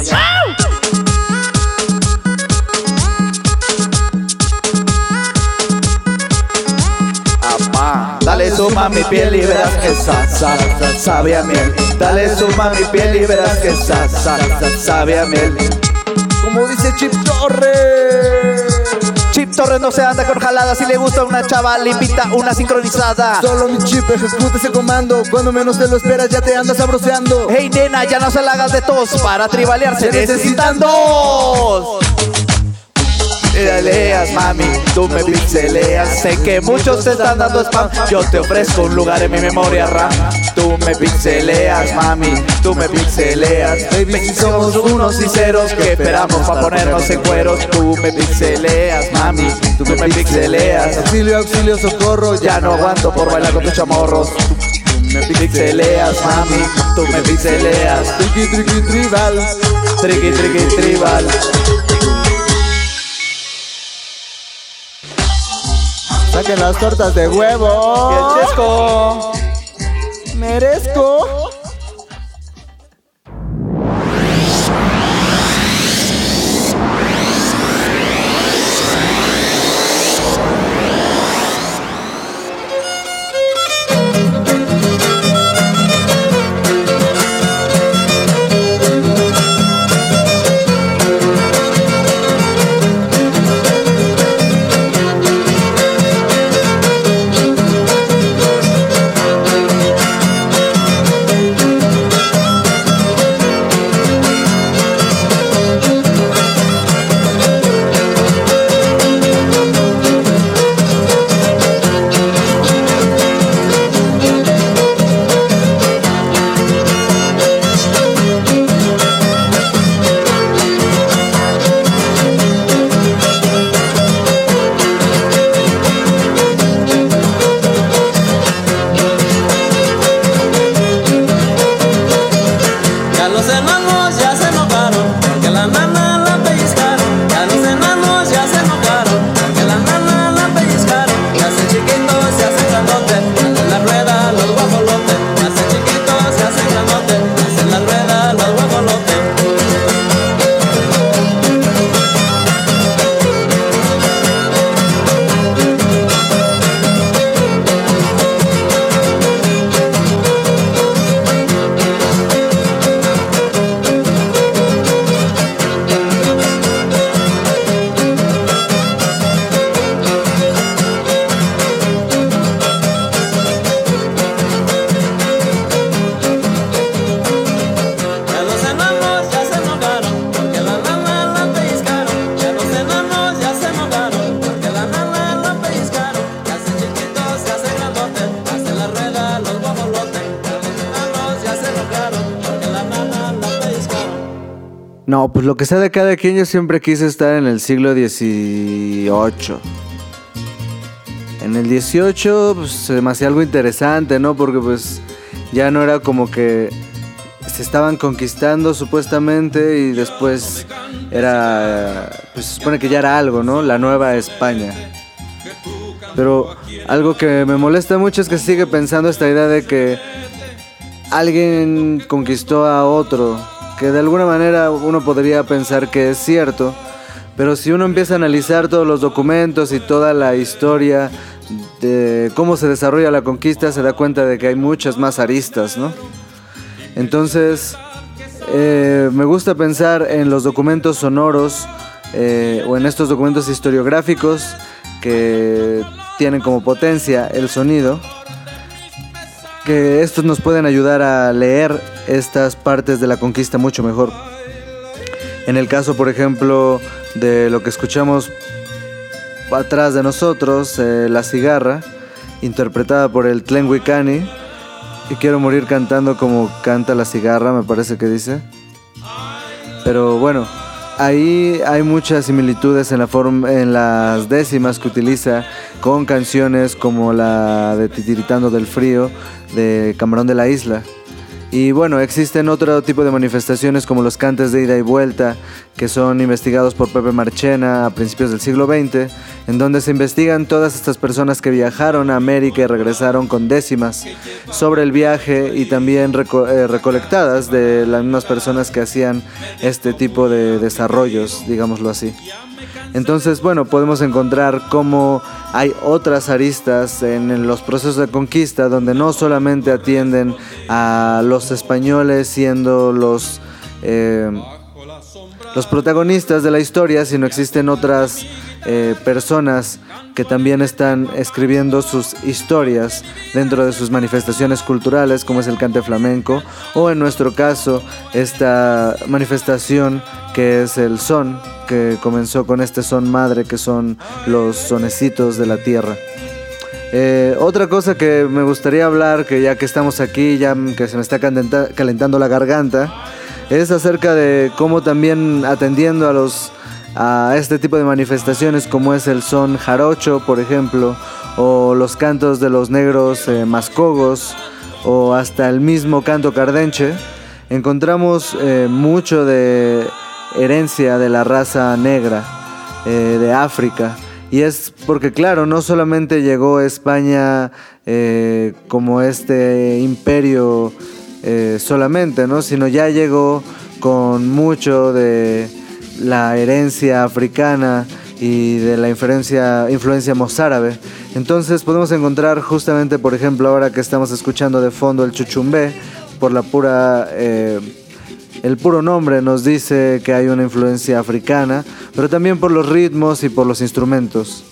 Dale suma mi piel y verás que sabe a miel. Dale suma mi piel y verás que sabe a miel. Como dice Chip Torres. Chip Torres no se anda con jaladas. Si le gusta a una chava, le invita una sincronizada. Solo mi chip ejecuta ese comando. Cuando menos te lo esperas ya te andas sabroseando. Hey nena, ya no se la hagas de tos. Para tribalear se necesitan dos. Pixeleas, mami, tú me pixeleas. Sé que muchos te están dando spam. Yo te ofrezco un lugar en mi memoria RAM. Tú me pixeleas, mami, tú me pixeleas. Baby, si somos unos y ceros que esperamos para ponernos en cueros. Tú me pixeleas, mami, tú me pixeleas. Auxilio, auxilio, socorro. Ya no aguanto por bailar con tus chamorros. Tú me pixeleas, mami, tú me pixeleas. Triqui, triqui, tribal. Triqui, triqui, tribal. Saquen las tortas de huevo. ¡Qué chesco! Merezco. Ya los enanos ya se enojaron, porque la nana la pellizcaron. Ya los enanos ya se enojaron, porque la nana la pellizcaron. Se hacen chiquitos, se hacen grandotes, hacen la rueda los guajolotes. Se hacen chiquitos, se hacen grandotes, hacen la rueda los guajolotes. No, pues lo que sea de cada quien, yo siempre quise estar en el siglo XVIII. En el XVIII, pues se me hacía algo interesante, ¿no? Porque pues ya no era como que se estaban conquistando supuestamente y después era, pues se supone que ya era algo, ¿no? La Nueva España. Pero algo que me molesta mucho es que se sigue pensando esta idea de que alguien conquistó a otro, que de alguna manera uno podría pensar que es cierto, pero si uno empieza a analizar todos los documentos y toda la historia de cómo se desarrolla la conquista, se da cuenta de que hay muchas más aristas, ¿no? Entonces, me gusta pensar en los documentos sonoros o en estos documentos historiográficos que tienen como potencia el sonido, que estos nos pueden ayudar a leer estas partes de la conquista mucho mejor. En el caso, por ejemplo, de lo que escuchamos atrás de nosotros, La Cigarra, interpretada por el Tlenguicani, y quiero morir cantando como canta la cigarra, me parece que dice. Pero bueno, ahí hay muchas similitudes en las décimas que utiliza con canciones como la de Titiritando del Frío de Camarón de la Isla. Y bueno, existen otro tipo de manifestaciones como los cantes de ida y vuelta, que son investigados por Pepe Marchena a principios del siglo XX, en donde se investigan todas estas personas que viajaron a América y regresaron con décimas sobre el viaje y también recolectadas de las mismas personas que hacían este tipo de desarrollos, digámoslo así. Entonces, bueno, podemos encontrar cómo hay otras aristas en los procesos de conquista donde no solamente atienden a los españoles siendo los protagonistas de la historia, sino existen otras personas que también están escribiendo sus historias dentro de sus manifestaciones culturales, como es el cante flamenco, o en nuestro caso, esta manifestación que es el son, que comenzó con este son madre, que son los sonecitos de la tierra. Otra cosa que me gustaría hablar, que ya que estamos aquí, ya que se me está calentando la garganta, es acerca de cómo también atendiendo a este tipo de manifestaciones, como es el son jarocho, por ejemplo, o los cantos de los negros mascogos, o hasta el mismo canto cardenche, encontramos mucho de herencia de la raza negra de África. Y es porque, claro, no solamente llegó España como este imperio solamente, ¿no? Sino ya llegó con mucho de la herencia africana y de la influencia mozárabe. Entonces podemos encontrar justamente, por ejemplo, ahora que estamos escuchando de fondo el chuchumbé, por la pura... el puro nombre nos dice que hay una influencia africana, pero también por los ritmos y por los instrumentos.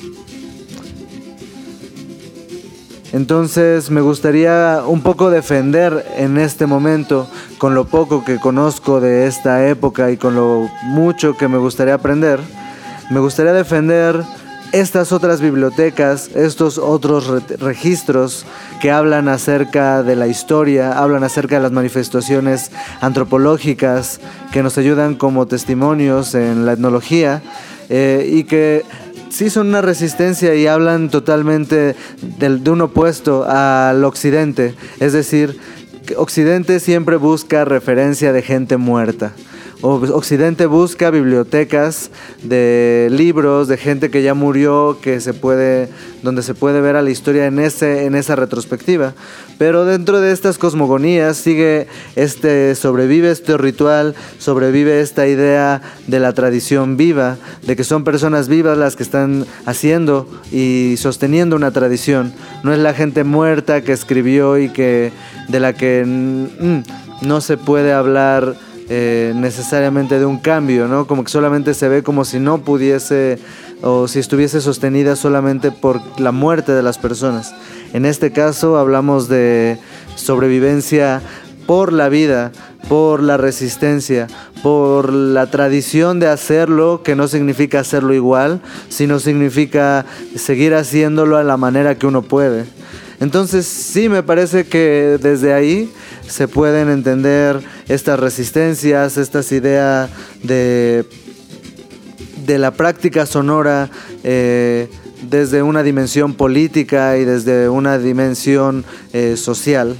Entonces me gustaría un poco defender en este momento, con lo poco que conozco de esta época y con lo mucho que me gustaría aprender, me gustaría defender estas otras bibliotecas, estos otros registros que hablan acerca de la historia, hablan acerca de las manifestaciones antropológicas que nos ayudan como testimonios en la etnología y que sí son una resistencia y hablan totalmente de un opuesto al occidente, es decir, Occidente siempre busca referencia de gente muerta. Occidente busca bibliotecas de libros de gente que ya murió, donde se puede ver a la historia en esa retrospectiva. Pero dentro de estas cosmogonías sobrevive este ritual, sobrevive esta idea de la tradición viva, de que son personas vivas las que están haciendo y sosteniendo una tradición. No es la gente muerta que escribió y de la que no se puede hablar necesariamente de un cambio, ¿no? Como que solamente se ve como si no pudiese o si estuviese sostenida solamente por la muerte de las personas. En este caso hablamos de sobrevivencia por la vida, por la resistencia, por la tradición de hacerlo, que no significa hacerlo igual, sino significa seguir haciéndolo a la manera que uno puede. Entonces sí, me parece que desde ahí se pueden entender estas resistencias, estas ideas de la práctica sonora desde una dimensión política y desde una dimensión social.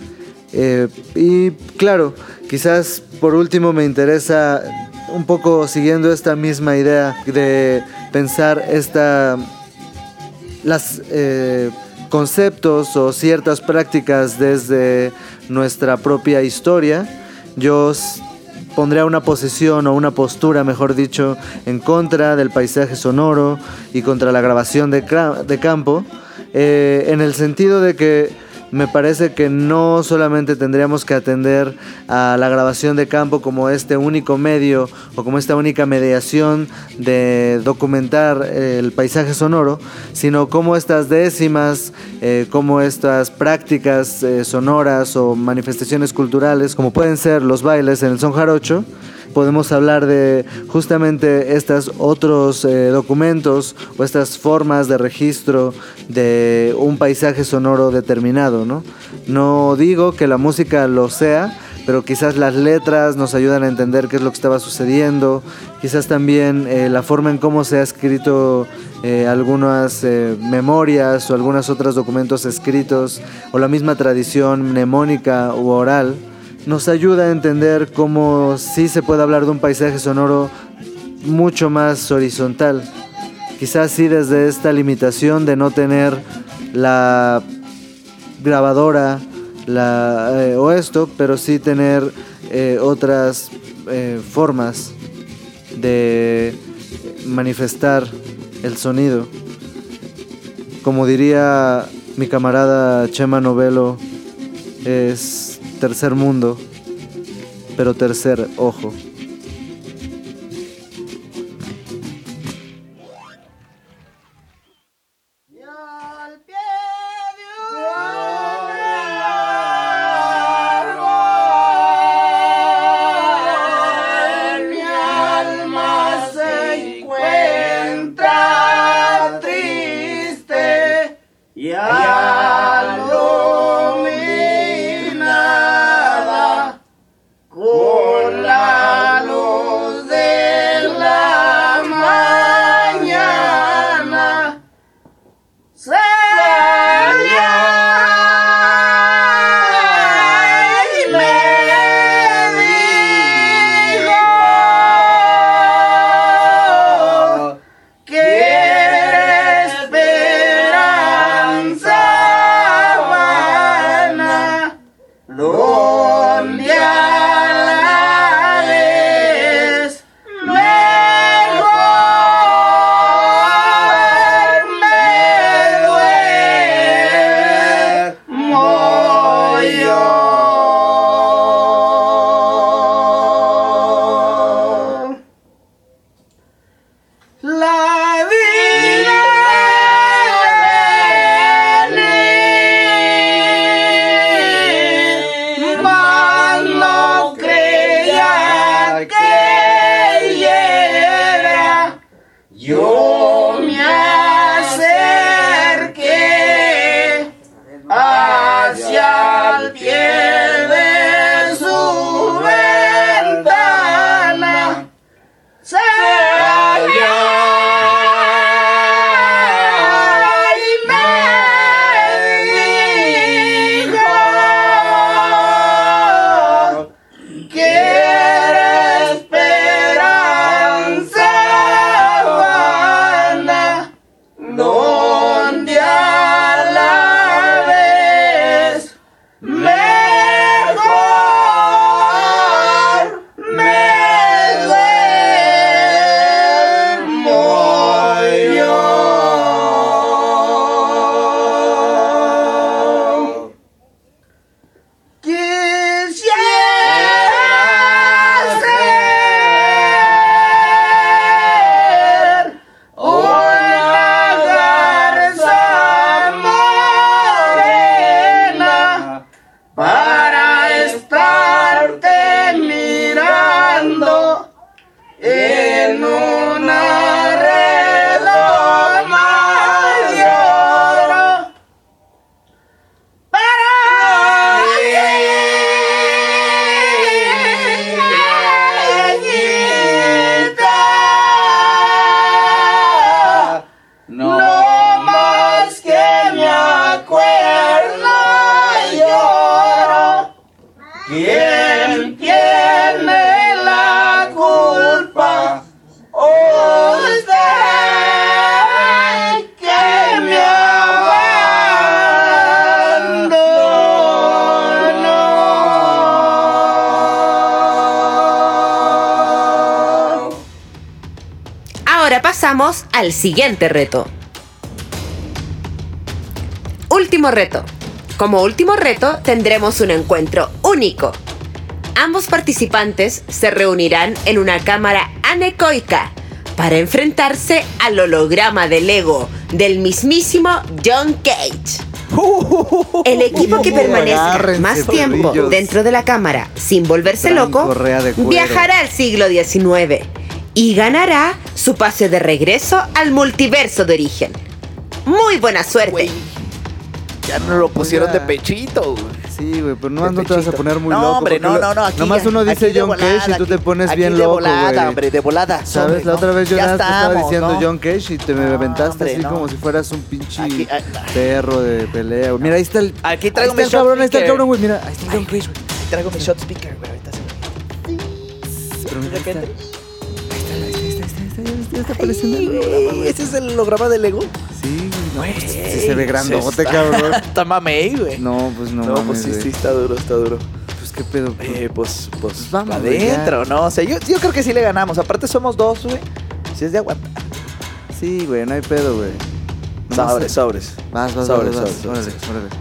Y claro, quizás por último me interesa un poco, siguiendo esta misma idea de pensar las conceptos o ciertas prácticas desde nuestra propia historia. Yo pondría una posición o una postura, mejor dicho, en contra del paisaje sonoro y contra la grabación de campo, en el sentido de que me parece que no solamente tendríamos que atender a la grabación de campo como este único medio o como esta única mediación de documentar el paisaje sonoro, sino como estas décimas, como estas prácticas sonoras o manifestaciones culturales, como pueden ser los bailes en el son jarocho. Podemos hablar de justamente estos otros documentos o estas formas de registro de un paisaje sonoro determinado, ¿no? No digo que la música lo sea, pero quizás las letras nos ayudan a entender qué es lo que estaba sucediendo. Quizás también la forma en cómo se ha escrito algunas memorias o algunos otros documentos escritos, o la misma tradición mnemónica u oral, nos ayuda a entender cómo sí se puede hablar de un paisaje sonoro mucho más horizontal. Quizás sí desde esta limitación de no tener la grabadora pero sí tener otras formas de manifestar el sonido. Como diría mi camarada Chema Novelo, es tercer mundo, pero tercer ojo. Con la cualquier esperanza vana, donde a la vez mejor me duermo yo. En una redoma de oro para no más que me acuerdo lloro. ¿Quién tiene la culpa? Usted que me abandonó. Ahora pasamos al siguiente reto. Último reto. Como último reto tendremos un encuentro único. Ambos participantes se reunirán en una cámara anecoica para enfrentarse al holograma de Lego del mismísimo John Cage. El equipo que permanezca Agárrense, más tiempo perrillos. dentro de la cámara sin volverse Traen loco correa de cuero. viajará al siglo XIX y ganará su pase de regreso al multiverso de origen. Muy buena suerte. Güey, ya no lo pusieron Oiga. de pechito, güey. Sí, güey, pero nomás De no te vas a pechito. poner muy No, loco. hombre, porque no, aquí nomás ya- uno dice aquí de John volada, Cage y tú te aquí- pones aquí bien de loco, volada, güey. hombre, de volada. ¿Sabes? hombre, La ¿no? otra vez yo Ya nada más te estaba estamos, diciendo ¿no? John Cage y te me No, aventaste hombre, así no. como si fueras un pinche Aquí- perro de pelea, güey. Mira, ahí está el... Aquí traigo ahí está mi el cabrón, ahí está el shot cabrón, güey. Mira, ahí está el John Cage, güey. Traigo mi shot speaker, güey, ahorita se Pero mira, ahí está. ¿De Ahí está, ya está apareciendo el holograma, Güey, güey. ¿ese es el holograma de Lego? Sí, güey, no, pues, sí Güey, se ve grandote, está- cabrón. Está mamey, güey. No, pues no, No, mames, pues sí, güey. sí, está duro, está duro. Pues qué pedo, Pues vamos, pa' güey, ya. adentro, ¿no? O sea, yo creo que sí le ganamos. Aparte somos dos, güey. Si es de aguantar. Sí, güey, no hay pedo, güey. Nomás- Sobres, sobres. Vas, Sobres, vas. sobres, Órale, sobres. órale.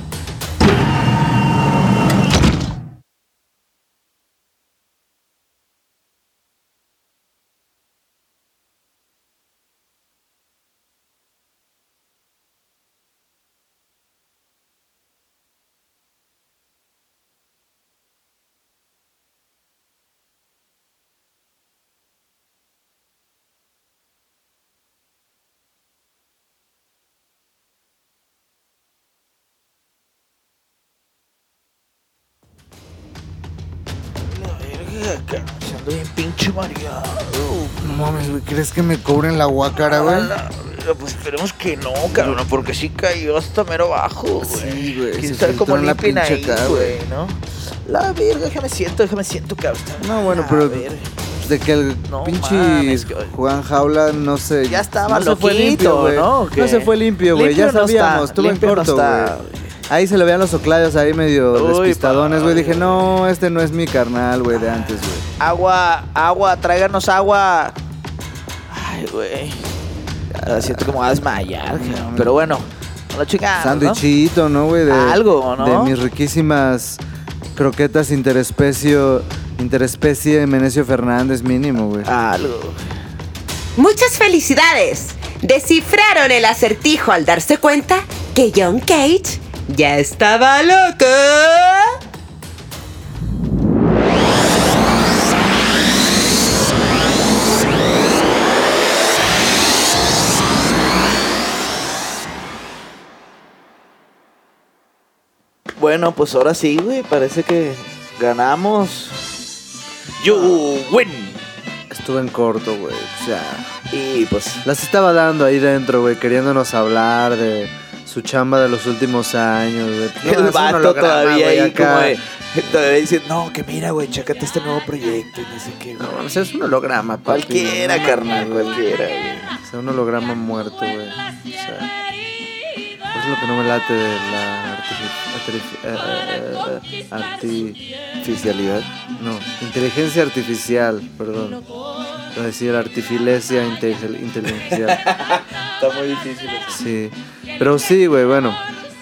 Se ando bien pinche mareado. No mames, güey, ¿crees que me cobren la guácara, güey? Pues esperemos que no, cabrón, porque sí cayó hasta mero bajo, güey. Sí, güey, Quién se sabe filtró cómo en la limpian pinche ahí, acá, güey, ¿no? La verga, déjame siento, cabrón. No, bueno, A pero ver. de que el No pinche mames, Juan Jaula no sé. Ya estaba no se fue loquito, limpio, güey. ¿no? ¿O qué? No se fue limpio, güey. Ya Limpio no sabíamos, está, estuvo en limpio no corto, está, güey. Ahí se le veían los oclavios ahí medio Uy, despistadones, güey. pa, Dije, no, este no es mi carnal, güey, de antes, güey. Agua, tráiganos agua. Ay, güey. Ya siento como a desmayar, cabrón. Pero bueno, no lo chingamos, ¿no? Sándwichito, ¿no, güey? De, Algo, ¿no? De mis riquísimas croquetas interespecie Menecio Fernández mínimo, güey. Algo. Muchas felicidades. Descifraron el acertijo al darse cuenta que John Cage ya estaba loco. Bueno, pues ahora sí, güey. Parece que ganamos. You win. Estuve en corto, güey. O sea, Y pues. las estaba dando ahí dentro, güey, queriéndonos hablar de su chamba de los últimos años, güey. El es un vato holograma, todavía güey, ahí acá. como de. Entonces dicen, no, que mira, güey, chécate este nuevo proyecto y no sé qué, güey. No, es un holograma, papi. Cualquiera, No, carnal, güey. cualquiera, güey. O sea, un holograma muerto, güey. O sea, es lo que no me late de la Artificialidad. No, inteligencia artificial, perdón. Es decir, artifilesia inteligencial. Está muy difícil eso. Sí, pero sí, güey, bueno.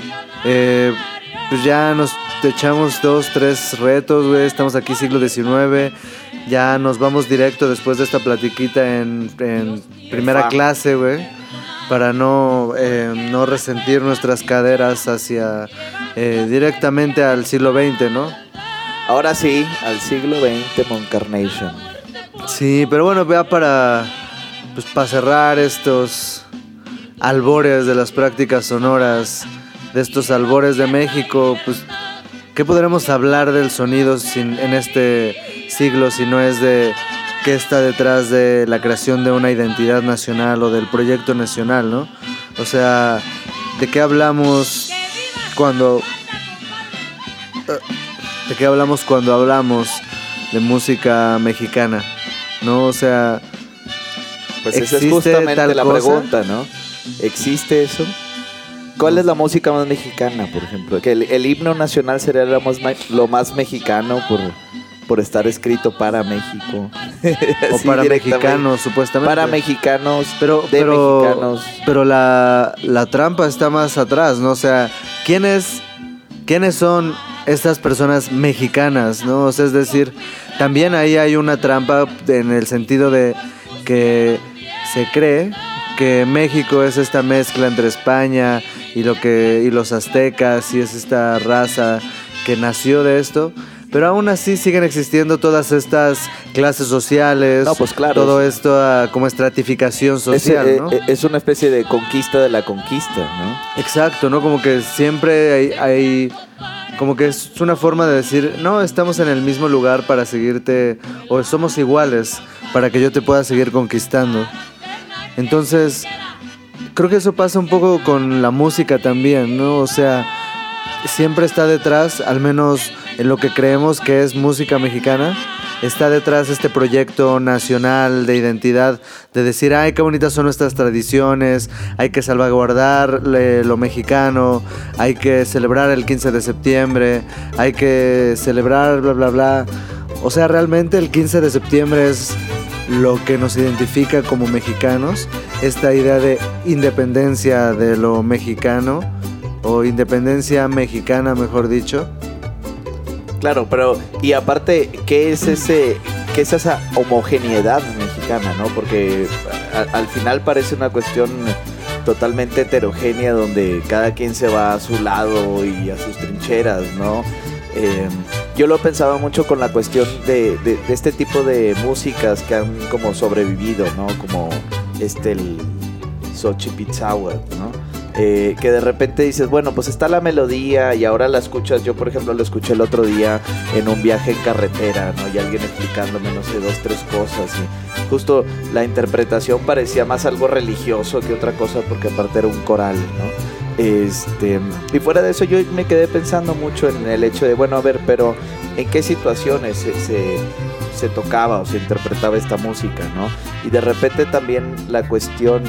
Pues ya nos echamos 2, 3 retos, güey. Estamos aquí siglo XIX. Ya nos vamos directo después de esta platiquita en primera clase, güey. Para no resentir nuestras caderas hacia directamente al siglo XX, ¿no? Ahora sí, al siglo XX, Moncarnation. Sí, pero bueno, ya para cerrar estos albores de las prácticas sonoras, de estos albores de México, pues, ¿qué podremos hablar del sonido en este siglo si no es de qué está detrás de la creación de una identidad nacional o del proyecto nacional, ¿no? O sea, ¿de qué hablamos cuando hablamos de música mexicana? ¿No? O sea, pues esa es justamente la pregunta, ¿no? ¿Existe eso? ¿Cuál es la música más mexicana, por ejemplo? Que el himno nacional sería lo más mexicano por estar escrito para México. O para mexicanos, supuestamente. Para mexicanos, mexicanos. Pero la trampa está más atrás, ¿no? O sea, ¿quiénes son estas personas mexicanas, ¿no? O sea, es decir, también ahí hay una trampa en el sentido de que se cree que México es esta mezcla entre España y los aztecas, y es esta raza que nació de esto, pero aún así siguen existiendo todas estas clases sociales. No, pues claro, todo esto como estratificación social, ¿no? Es una especie de conquista de la conquista, ¿no? Exacto, ¿no? Como que siempre hay como que es una forma de decir, no, estamos en el mismo lugar para seguirte, o somos iguales para que yo te pueda seguir conquistando. Entonces, creo que eso pasa un poco con la música también, ¿no? O sea, siempre está detrás, al menos en lo que creemos que es música mexicana, está detrás este proyecto nacional de identidad, de decir, ay, qué bonitas son nuestras tradiciones, hay que salvaguardar lo mexicano, hay que celebrar el 15 de septiembre, hay que celebrar bla, bla, bla. O sea, realmente el 15 de septiembre es lo que nos identifica como mexicanos, esta idea de independencia de lo mexicano, o independencia mexicana, mejor dicho. Claro, pero y aparte, ¿qué es esa homogeneidad mexicana, no? Porque al final parece una cuestión totalmente heterogénea donde cada quien se va a su lado y a sus trincheras, ¿no? Yo lo pensaba mucho con la cuestión de este tipo de músicas que han como sobrevivido, ¿no? Como el Xochipilzáhuatl, ¿no? Que de repente dices, bueno, pues está la melodía y ahora la escuchas. Yo, por ejemplo, lo escuché el otro día en un viaje en carretera, ¿no? Y alguien explicándome, no sé, 2, 3 cosas. Y justo la interpretación parecía más algo religioso que otra cosa, porque aparte era un coral, ¿no? Y fuera de eso yo me quedé pensando mucho en el hecho de, bueno, a ver, pero ¿en qué situaciones se tocaba o se interpretaba esta música, ¿no? Y de repente también la cuestión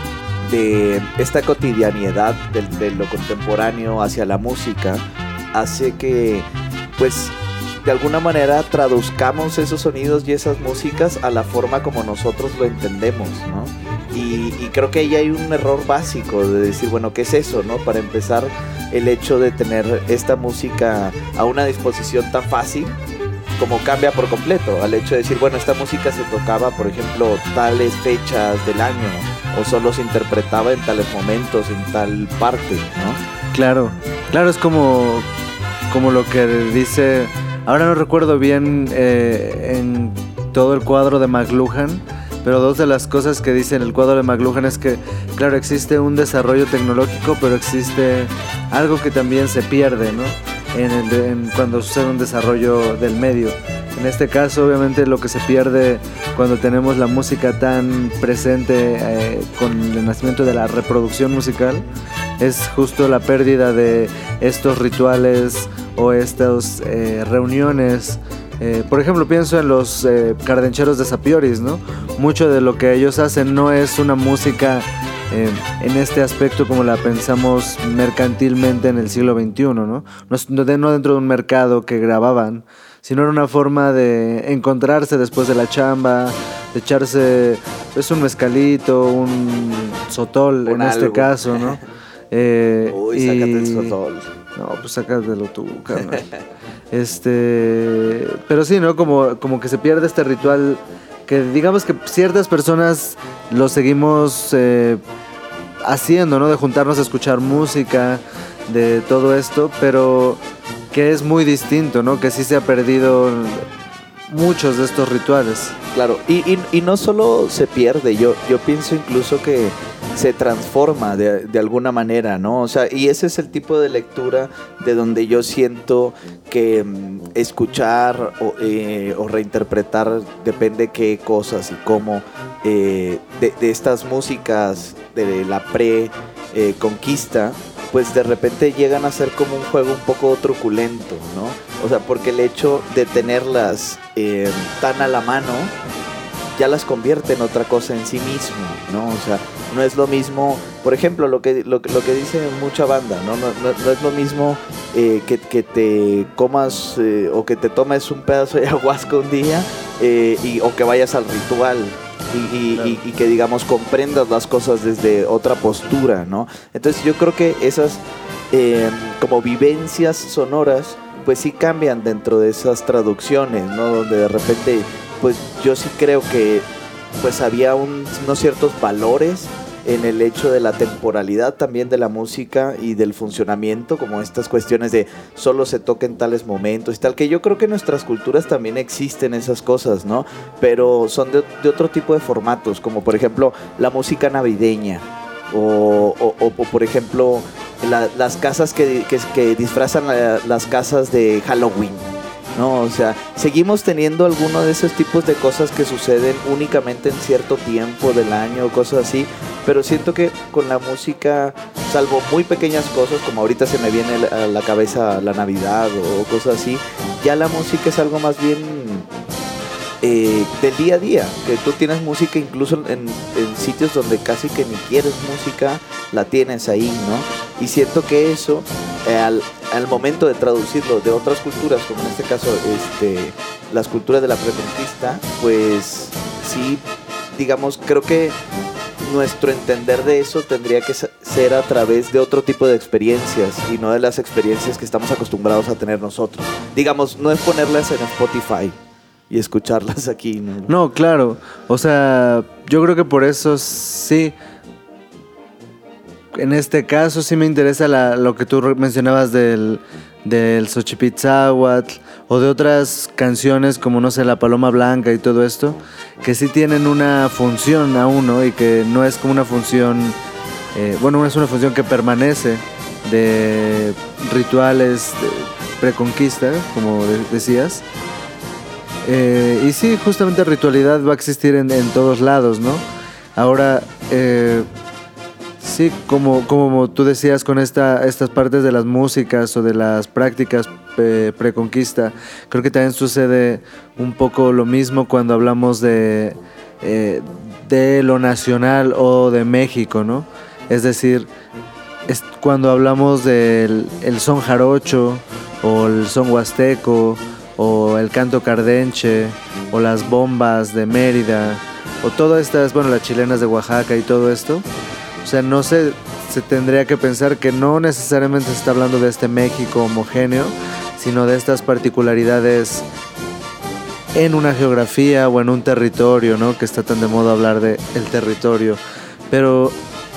de esta cotidianidad de lo contemporáneo hacia la música hace que, pues, de alguna manera traduzcamos esos sonidos y esas músicas a la forma como nosotros lo entendemos, ¿no? Y creo que ahí hay un error básico de decir, bueno, ¿qué es eso, no? Para empezar, el hecho de tener esta música a una disposición tan fácil como cambia por completo al hecho de decir, bueno, esta música se tocaba, por ejemplo, tales fechas del año, o solo se interpretaba en tales momentos, en tal parte, ¿no? Claro, es como lo que dice, ahora no recuerdo bien en todo el cuadro de McLuhan, pero 2 de las cosas que dice en el cuadro de McLuhan es que, claro, existe un desarrollo tecnológico, pero existe algo que también se pierde, ¿no? Cuando sucede un desarrollo del medio. En este caso, obviamente, lo que se pierde cuando tenemos la música tan presente con el nacimiento de la reproducción musical es justo la pérdida de estos rituales o estas reuniones. Por ejemplo, pienso en los cardencheros de Sapioris, ¿no? Mucho de lo que ellos hacen no es una música en este aspecto como la pensamos mercantilmente en el siglo XXI, ¿no? No dentro de un mercado que grababan, sino era una forma de encontrarse después de la chamba, de echarse pues, un mezcalito, un sotol en este caso, ¿no? Uy, sácate el sotol. No, pues sácatelo tú, carnal. Pero sí, ¿no? Como que se pierde este ritual que digamos que ciertas personas lo seguimos haciendo, ¿no? De juntarnos a escuchar música, de todo esto, pero que es muy distinto, ¿no? Que sí se ha perdido muchos de estos rituales. Claro, y no solo se pierde, yo pienso incluso que se transforma de alguna manera, ¿no? O sea, y ese es el tipo de lectura de donde yo siento que escuchar o reinterpretar, depende qué cosas y cómo, de estas músicas de la pre-conquista, pues de repente llegan a ser como un juego un poco truculento, ¿no? O sea, porque el hecho de tenerlas tan a la mano ya las convierte en otra cosa en sí mismo, ¿no? O sea, no es lo mismo, por ejemplo, lo que dice mucha banda, ¿no? No es lo mismo que te comas o que te tomes un pedazo de ayahuasca un día o que vayas al ritual. Y que digamos comprendas las cosas desde otra postura, ¿no? Entonces yo creo que esas como vivencias sonoras pues sí cambian dentro de esas traducciones, ¿no? Donde de repente pues yo sí creo que pues había unos ciertos valores en el hecho de la temporalidad también de la música y del funcionamiento, como estas cuestiones de solo se toca en tales momentos y tal, que yo creo que en nuestras culturas también existen esas cosas, ¿no? Pero son de otro tipo de formatos, como por ejemplo la música navideña o por ejemplo las casas que disfrazan las casas de Halloween, ¿no? O sea, seguimos teniendo alguno de esos tipos de cosas que suceden únicamente en cierto tiempo del año, cosas así, pero siento que con la música, salvo muy pequeñas cosas, como ahorita se me viene a la cabeza la Navidad o cosas así, ya la música es algo más bien del día a día, que tú tienes música incluso en sitios donde casi que ni quieres música, la tienes ahí, ¿no? Y siento que eso, al momento de traducirlo de otras culturas, como en este caso las culturas de la preconquista, pues sí, digamos, creo que nuestro entender de eso tendría que ser a través de otro tipo de experiencias y no de las experiencias que estamos acostumbrados a tener nosotros. Digamos, no es ponerlas en Spotify y escucharlas aquí, ¿no? No, claro. O sea, yo creo que por eso sí. En este caso sí me interesa lo que tú mencionabas del Xochipitzáhuatl o de otras canciones como, no sé, La Paloma Blanca y todo esto, que sí tienen una función aún, ¿no? Y que no es como una función, bueno, es una función que permanece de rituales de preconquista, como decías. Y sí, justamente ritualidad va a existir en todos lados, ¿no? Ahora, sí, como tú decías con estas partes de las músicas o de las prácticas preconquista, creo que también sucede un poco lo mismo cuando hablamos de lo nacional o de México, ¿no? Es decir, cuando hablamos del son jarocho o el son huasteco o el canto cardenche o las bombas de Mérida o todas estas, bueno, las chilenas de Oaxaca y todo esto. O sea, no se tendría que pensar que no necesariamente se está hablando de este México homogéneo, sino de estas particularidades en una geografía o en un territorio, ¿no? Que está tan de moda hablar de el territorio. Pero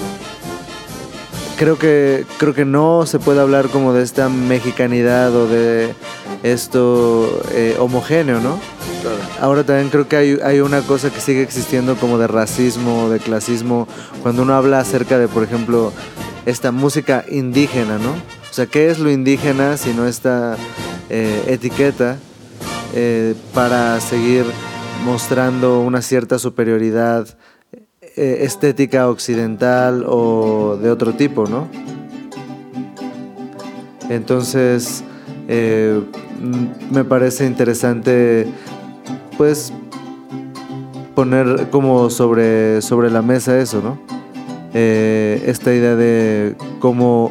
creo que no se puede hablar como de esta mexicanidad o de esto homogéneo, ¿no? Claro. Ahora también creo que hay una cosa que sigue existiendo como de racismo, de clasismo, cuando uno habla acerca de, por ejemplo, esta música indígena, ¿no? O sea, ¿qué es lo indígena sino esta etiqueta para seguir mostrando una cierta superioridad estética occidental o de otro tipo, ¿no? Entonces, me parece interesante pues poner como sobre la mesa eso, ¿no? Esta idea de cómo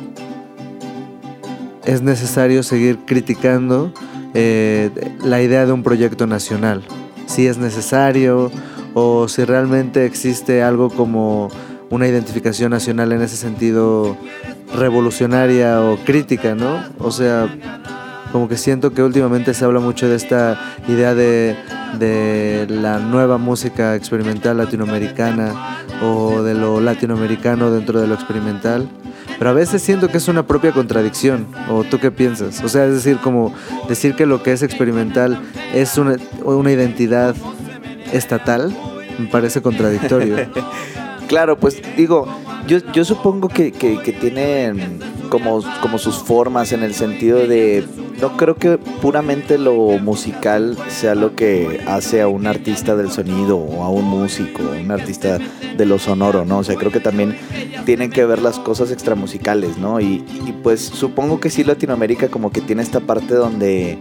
es necesario seguir criticando la idea de un proyecto nacional, si es necesario o si realmente existe algo como una identificación nacional en ese sentido revolucionaria o crítica, ¿no? O sea, como que siento que últimamente se habla mucho de esta idea de la nueva música experimental latinoamericana o de lo latinoamericano dentro de lo experimental, pero a veces siento que es una propia contradicción. ¿O tú qué piensas? O sea, es decir, como decir que lo que es experimental es una identidad estatal, me parece contradictorio. Claro, pues digo, yo supongo que tienen como sus formas, en el sentido de, no creo que puramente lo musical sea lo que hace a un artista del sonido o a un músico, un artista de lo sonoro, ¿no? O sea, creo que también tienen que ver las cosas extramusicales, ¿no? Y pues supongo que sí, Latinoamérica como que tiene esta parte donde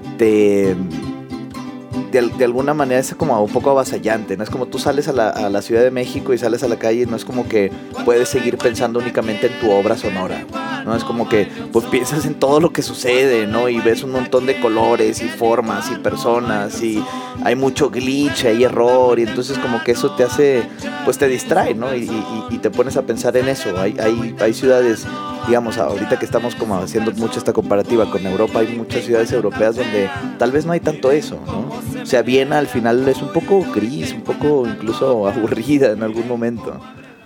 de alguna manera es como un poco avasallante, ¿no? Es como tú sales a la Ciudad de México y sales a la calle y no es como que puedes seguir pensando únicamente en tu obra sonora, ¿no? Es como que pues piensas en todo lo que sucede, ¿no? Y ves un montón de colores y formas y personas y hay mucho glitch, hay error, y entonces como que eso te hace, pues te distrae, ¿no? Y te pones a pensar en eso. Hay ciudades, digamos, ahorita que estamos como haciendo mucho esta comparativa con Europa, hay muchas ciudades europeas donde tal vez no hay tanto eso, ¿no? O sea, Viena al final es un poco gris, un poco incluso aburrida en algún momento.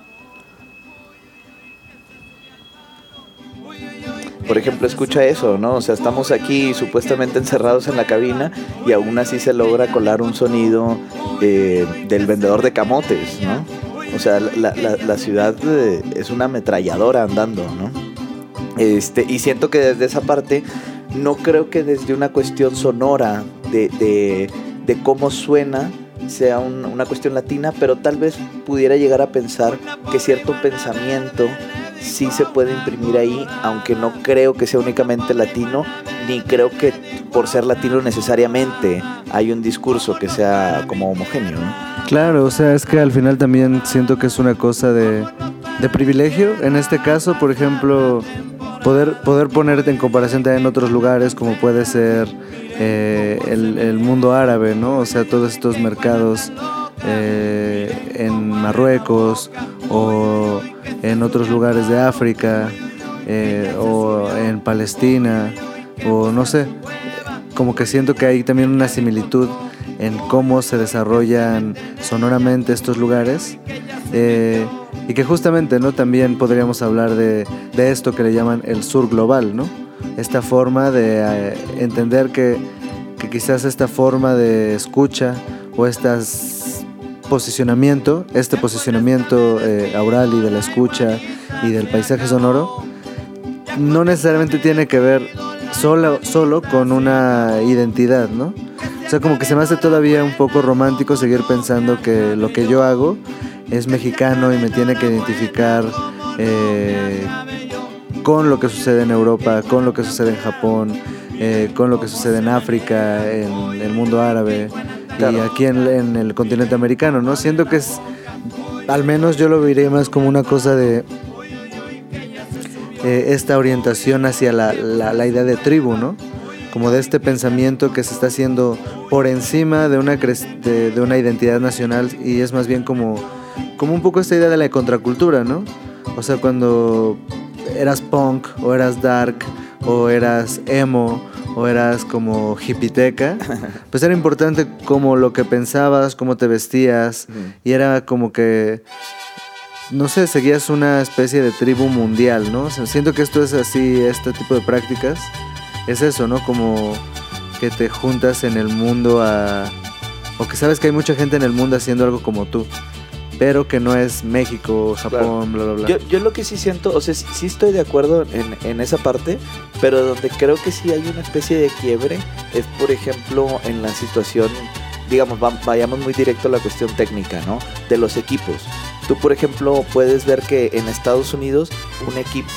Por ejemplo, escucha eso, ¿no? O sea, estamos aquí supuestamente encerrados en la cabina y aún así se logra colar un sonido del vendedor de camotes, ¿no? O sea, la ciudad es una ametralladora andando, ¿no? Y siento que desde esa parte, no creo que desde una cuestión sonora de cómo suena sea una cuestión latina, pero tal vez pudiera llegar a pensar que cierto pensamiento sí se puede imprimir ahí, aunque no creo que sea únicamente latino, ni creo que por ser latino necesariamente hay un discurso que sea como homogéneo, ¿no? Claro, o sea, es que al final también siento que es una cosa de privilegio. En este caso, por ejemplo, poder ponerte en comparación también en otros lugares, como puede ser el mundo árabe, ¿no? O sea, todos estos mercados en Marruecos o en otros lugares de África o en Palestina, o no sé, como que siento que hay también una similitud en cómo se desarrollan sonoramente estos lugares, y que justamente, ¿no? También podríamos hablar de esto que le llaman el sur global, ¿no? Esta forma de entender que quizás esta forma de escucha o este posicionamiento aural y de la escucha y del paisaje sonoro no necesariamente tiene que ver solo con una identidad, ¿no? O sea, como que se me hace todavía un poco romántico seguir pensando que lo que yo hago es mexicano y me tiene que identificar con lo que sucede en Europa, con lo que sucede en Japón, con lo que sucede en África, en el mundo árabe, claro, y aquí en el continente americano, ¿no? Siento que es, al menos yo lo vería más como una cosa de esta orientación hacia la idea de tribu, ¿no? Como de este pensamiento que se está haciendo por encima de una identidad nacional, y es más bien como un poco esta idea de la contracultura, ¿no? O sea, cuando eras punk o eras dark o eras emo o eras como hippiteca, pues era importante como lo que pensabas, cómo te vestías, y era como que, no sé, seguías una especie de tribu mundial, ¿no? O sea, siento que esto es así, este tipo de prácticas es eso, ¿no? Como que te juntas en el mundo o que sabes que hay mucha gente en el mundo haciendo algo como tú, pero que no es México, Japón, claro, bla, bla, bla. Yo lo que sí siento, o sea, sí estoy de acuerdo en esa parte, pero donde creo que sí hay una especie de quiebre es, por ejemplo, en la situación, digamos, vayamos muy directo a la cuestión técnica, ¿no? De los equipos. Tú, por ejemplo, puedes ver que en Estados Unidos un equipo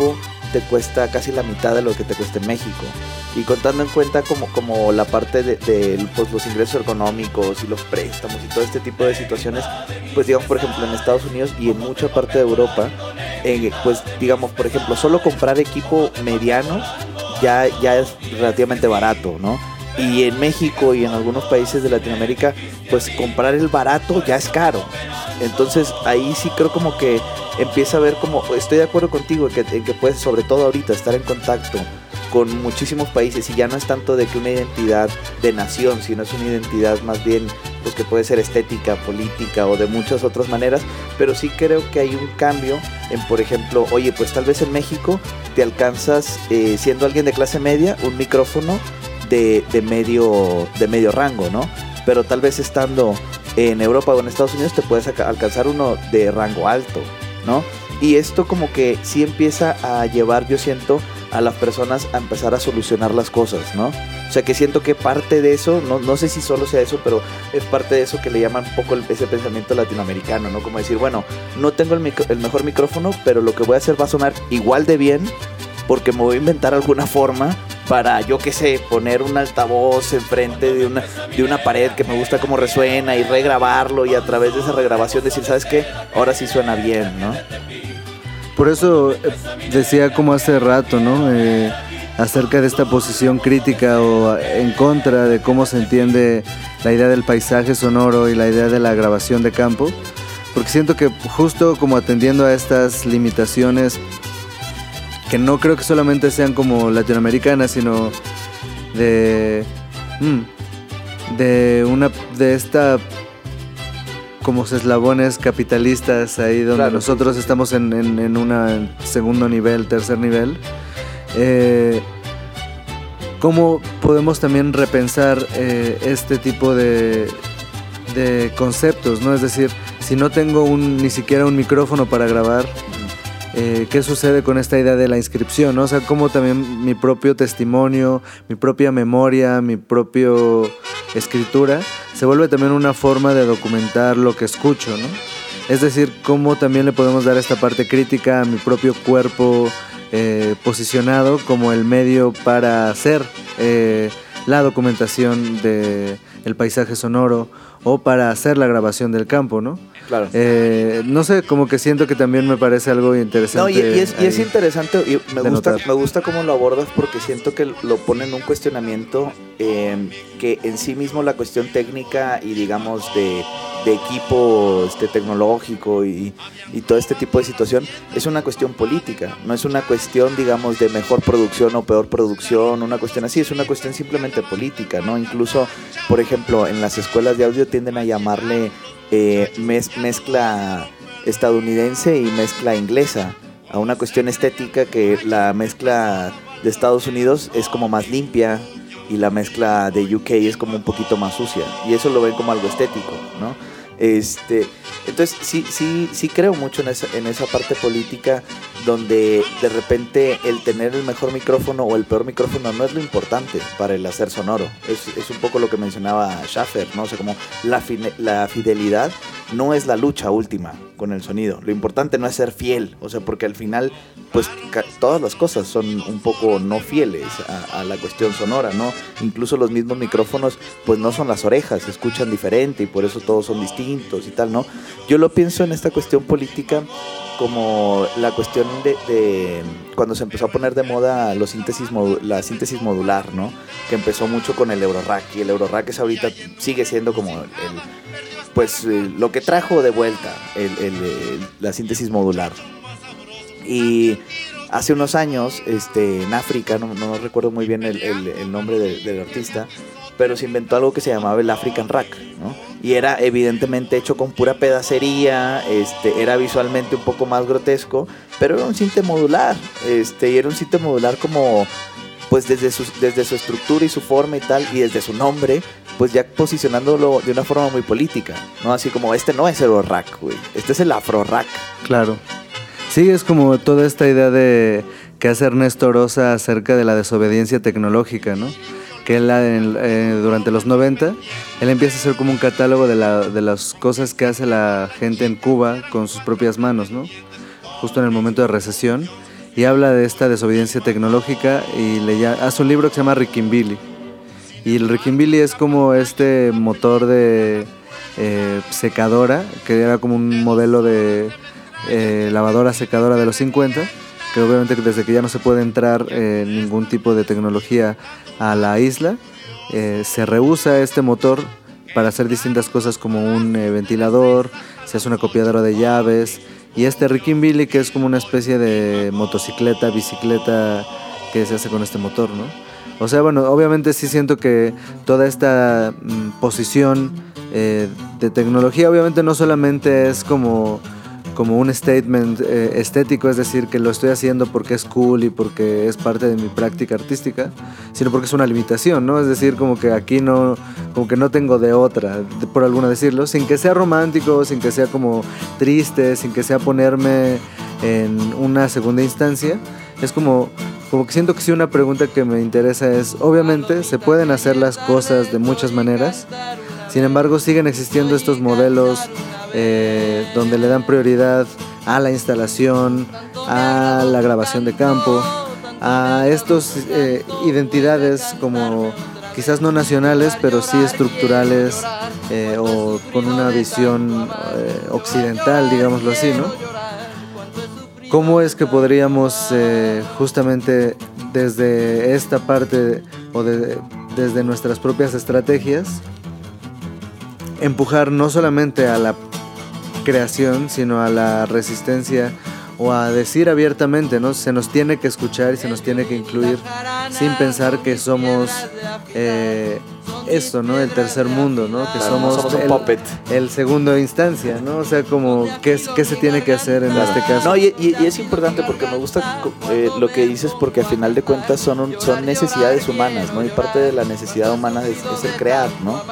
te cuesta casi la mitad de lo que te cuesta en México. Y contando en cuenta como la parte de pues, los ingresos económicos y los préstamos y todo este tipo de situaciones, pues digamos, por ejemplo, en Estados Unidos y en mucha parte de Europa, pues digamos, por ejemplo, solo comprar equipo mediano ya es relativamente barato, ¿no? Y en México y en algunos países de Latinoamérica, pues comprar el barato ya es caro. Entonces ahí sí creo como que empieza a ver como, estoy de acuerdo contigo en que puedes sobre todo ahorita estar en contacto con muchísimos países y ya no es tanto de que una identidad de nación, sino es una identidad más bien pues que puede ser estética, política o de muchas otras maneras, pero sí creo que hay un cambio en, por ejemplo, oye, pues tal vez en México te alcanzas siendo alguien de clase media un micrófono de medio rango, ¿no? Pero tal vez estando en Europa o en Estados Unidos te puedes alcanzar uno de rango alto, ¿no? Y esto como que sí empieza a llevar, yo siento, a las personas a empezar a solucionar las cosas, ¿no? O sea que siento que parte de eso, no sé si solo sea eso, pero es parte de eso que le llaman un poco ese pensamiento latinoamericano, ¿no? Como decir, bueno, no tengo el mejor micrófono, pero lo que voy a hacer va a sonar igual de bien porque me voy a inventar alguna forma para, yo qué sé, poner un altavoz enfrente de una pared que me gusta cómo resuena y regrabarlo y a través de esa regrabación decir, ¿sabes qué? Ahora sí suena bien, ¿no? Por eso decía como hace rato, ¿no? Acerca de esta posición crítica o en contra de cómo se entiende la idea del paisaje sonoro y la idea de la grabación de campo, porque siento que justo como atendiendo a estas limitaciones que no creo que solamente sean como latinoamericanas, sino de esta como eslabones capitalistas ahí donde claro, nosotros estamos en un segundo nivel, tercer nivel. ¿Cómo podemos también repensar este tipo de conceptos, ¿no? Es decir, si no tengo ni siquiera un micrófono para grabar, ¿qué sucede con esta idea de la inscripción, ¿no? O sea, cómo también mi propio testimonio, mi propia memoria, mi propio escritura se vuelve también una forma de documentar lo que escucho, ¿no? Es decir, cómo también le podemos dar esta parte crítica a mi propio cuerpo posicionado como el medio para hacer la documentación del paisaje sonoro o para hacer la grabación del campo, ¿no? Claro. No sé, como que siento que también me parece algo interesante. No, y es interesante, y me gusta cómo lo abordas porque siento que lo pone en un cuestionamiento que en sí mismo la cuestión técnica y digamos de equipo tecnológico y todo este tipo de situación es una cuestión política, no es una cuestión digamos de mejor producción o peor producción, una cuestión así, es una cuestión simplemente política, ¿no? Incluso, por ejemplo, en las escuelas de audio tienden a llamarle mezcla estadounidense y mezcla inglesa a una cuestión estética, que la mezcla de Estados Unidos es como más limpia y la mezcla de UK es como un poquito más sucia, y eso lo ven como algo estético, ¿no? Entonces sí creo mucho en esa parte política donde de repente el tener el mejor micrófono o el peor micrófono no es lo importante para el hacer sonoro. Es un poco lo que mencionaba Schaffer, ¿no? O sea, como la fidelidad no es la lucha última con el sonido. Lo importante no es ser fiel, o sea, porque al final pues todas las cosas son un poco no fieles a la cuestión sonora, ¿no? Incluso los mismos micrófonos pues no son las orejas, se escuchan diferente y por eso todos son distintos y tal, ¿no? Yo lo pienso en esta cuestión política como la cuestión de cuando se empezó a poner de moda la síntesis modular, ¿no? Que empezó mucho con el Eurorack, y el Eurorack es ahorita sigue siendo como lo que trajo de vuelta la síntesis modular. Y hace unos años en África, no recuerdo muy bien el nombre del artista, pero se inventó algo que se llamaba el African Rack, ¿no? Y era evidentemente hecho con pura pedacería, era visualmente un poco más grotesco, pero era un sinte modular, y era un sinte modular como, pues desde su estructura y su forma y tal, y desde su nombre, pues ya posicionándolo de una forma muy política, ¿no? Así como, no es el Eurorack, güey, este es el Afro Rack. Claro. Sí, es como toda esta idea de que hace Ernesto Rosa acerca de la desobediencia tecnológica, ¿no? Que él durante los 90, él empieza a hacer como un catálogo de las cosas que hace la gente en Cuba con sus propias manos, ¿no? Justo en el momento de recesión. y habla de esta desobediencia tecnológica y hace un libro que se llama Rickinbilly. Y el Rickinbilly es como este motor de secadora, que era como un modelo de lavadora secadora de los 50, que obviamente desde que ya no se puede entrar ningún tipo de tecnología a la isla, se reusa este motor para hacer distintas cosas como un ventilador, se hace una copiadora de llaves, y este Rickinbilly que es como una especie de motocicleta, bicicleta que se hace con este motor, ¿no? O sea, bueno, obviamente sí siento que toda esta posición de tecnología obviamente no solamente es como un statement estético, es decir, que lo estoy haciendo porque es cool y porque es parte de mi práctica artística, sino porque es una limitación, ¿no? Es decir, como que aquí no tengo de otra, por alguna decirlo, sin que sea romántico, sin que sea como triste, sin que sea ponerme en una segunda instancia. Es como que siento que sí, una pregunta que me interesa es, obviamente se pueden hacer las cosas de muchas maneras, sin embargo siguen existiendo estos modelos donde le dan prioridad a la instalación, a la grabación de campo, a estos identidades como quizás no nacionales, pero sí estructurales o con una visión occidental, digámoslo así, ¿no? ¿Cómo es que podríamos justamente desde esta parte o desde nuestras propias estrategias empujar no solamente a la creación, sino a la resistencia o a decir abiertamente, ¿no? Se nos tiene que escuchar y se nos tiene que incluir sin pensar que somos esto, ¿no? El tercer mundo, ¿no? Que claro, somos un puppet. El segundo instancia, ¿no? O sea, como ¿qué se tiene que hacer en este caso? No, y es importante porque me gusta lo que dices, porque al final de cuentas son necesidades humanas, ¿no? Y parte de la necesidad humana es el crear, ¿no?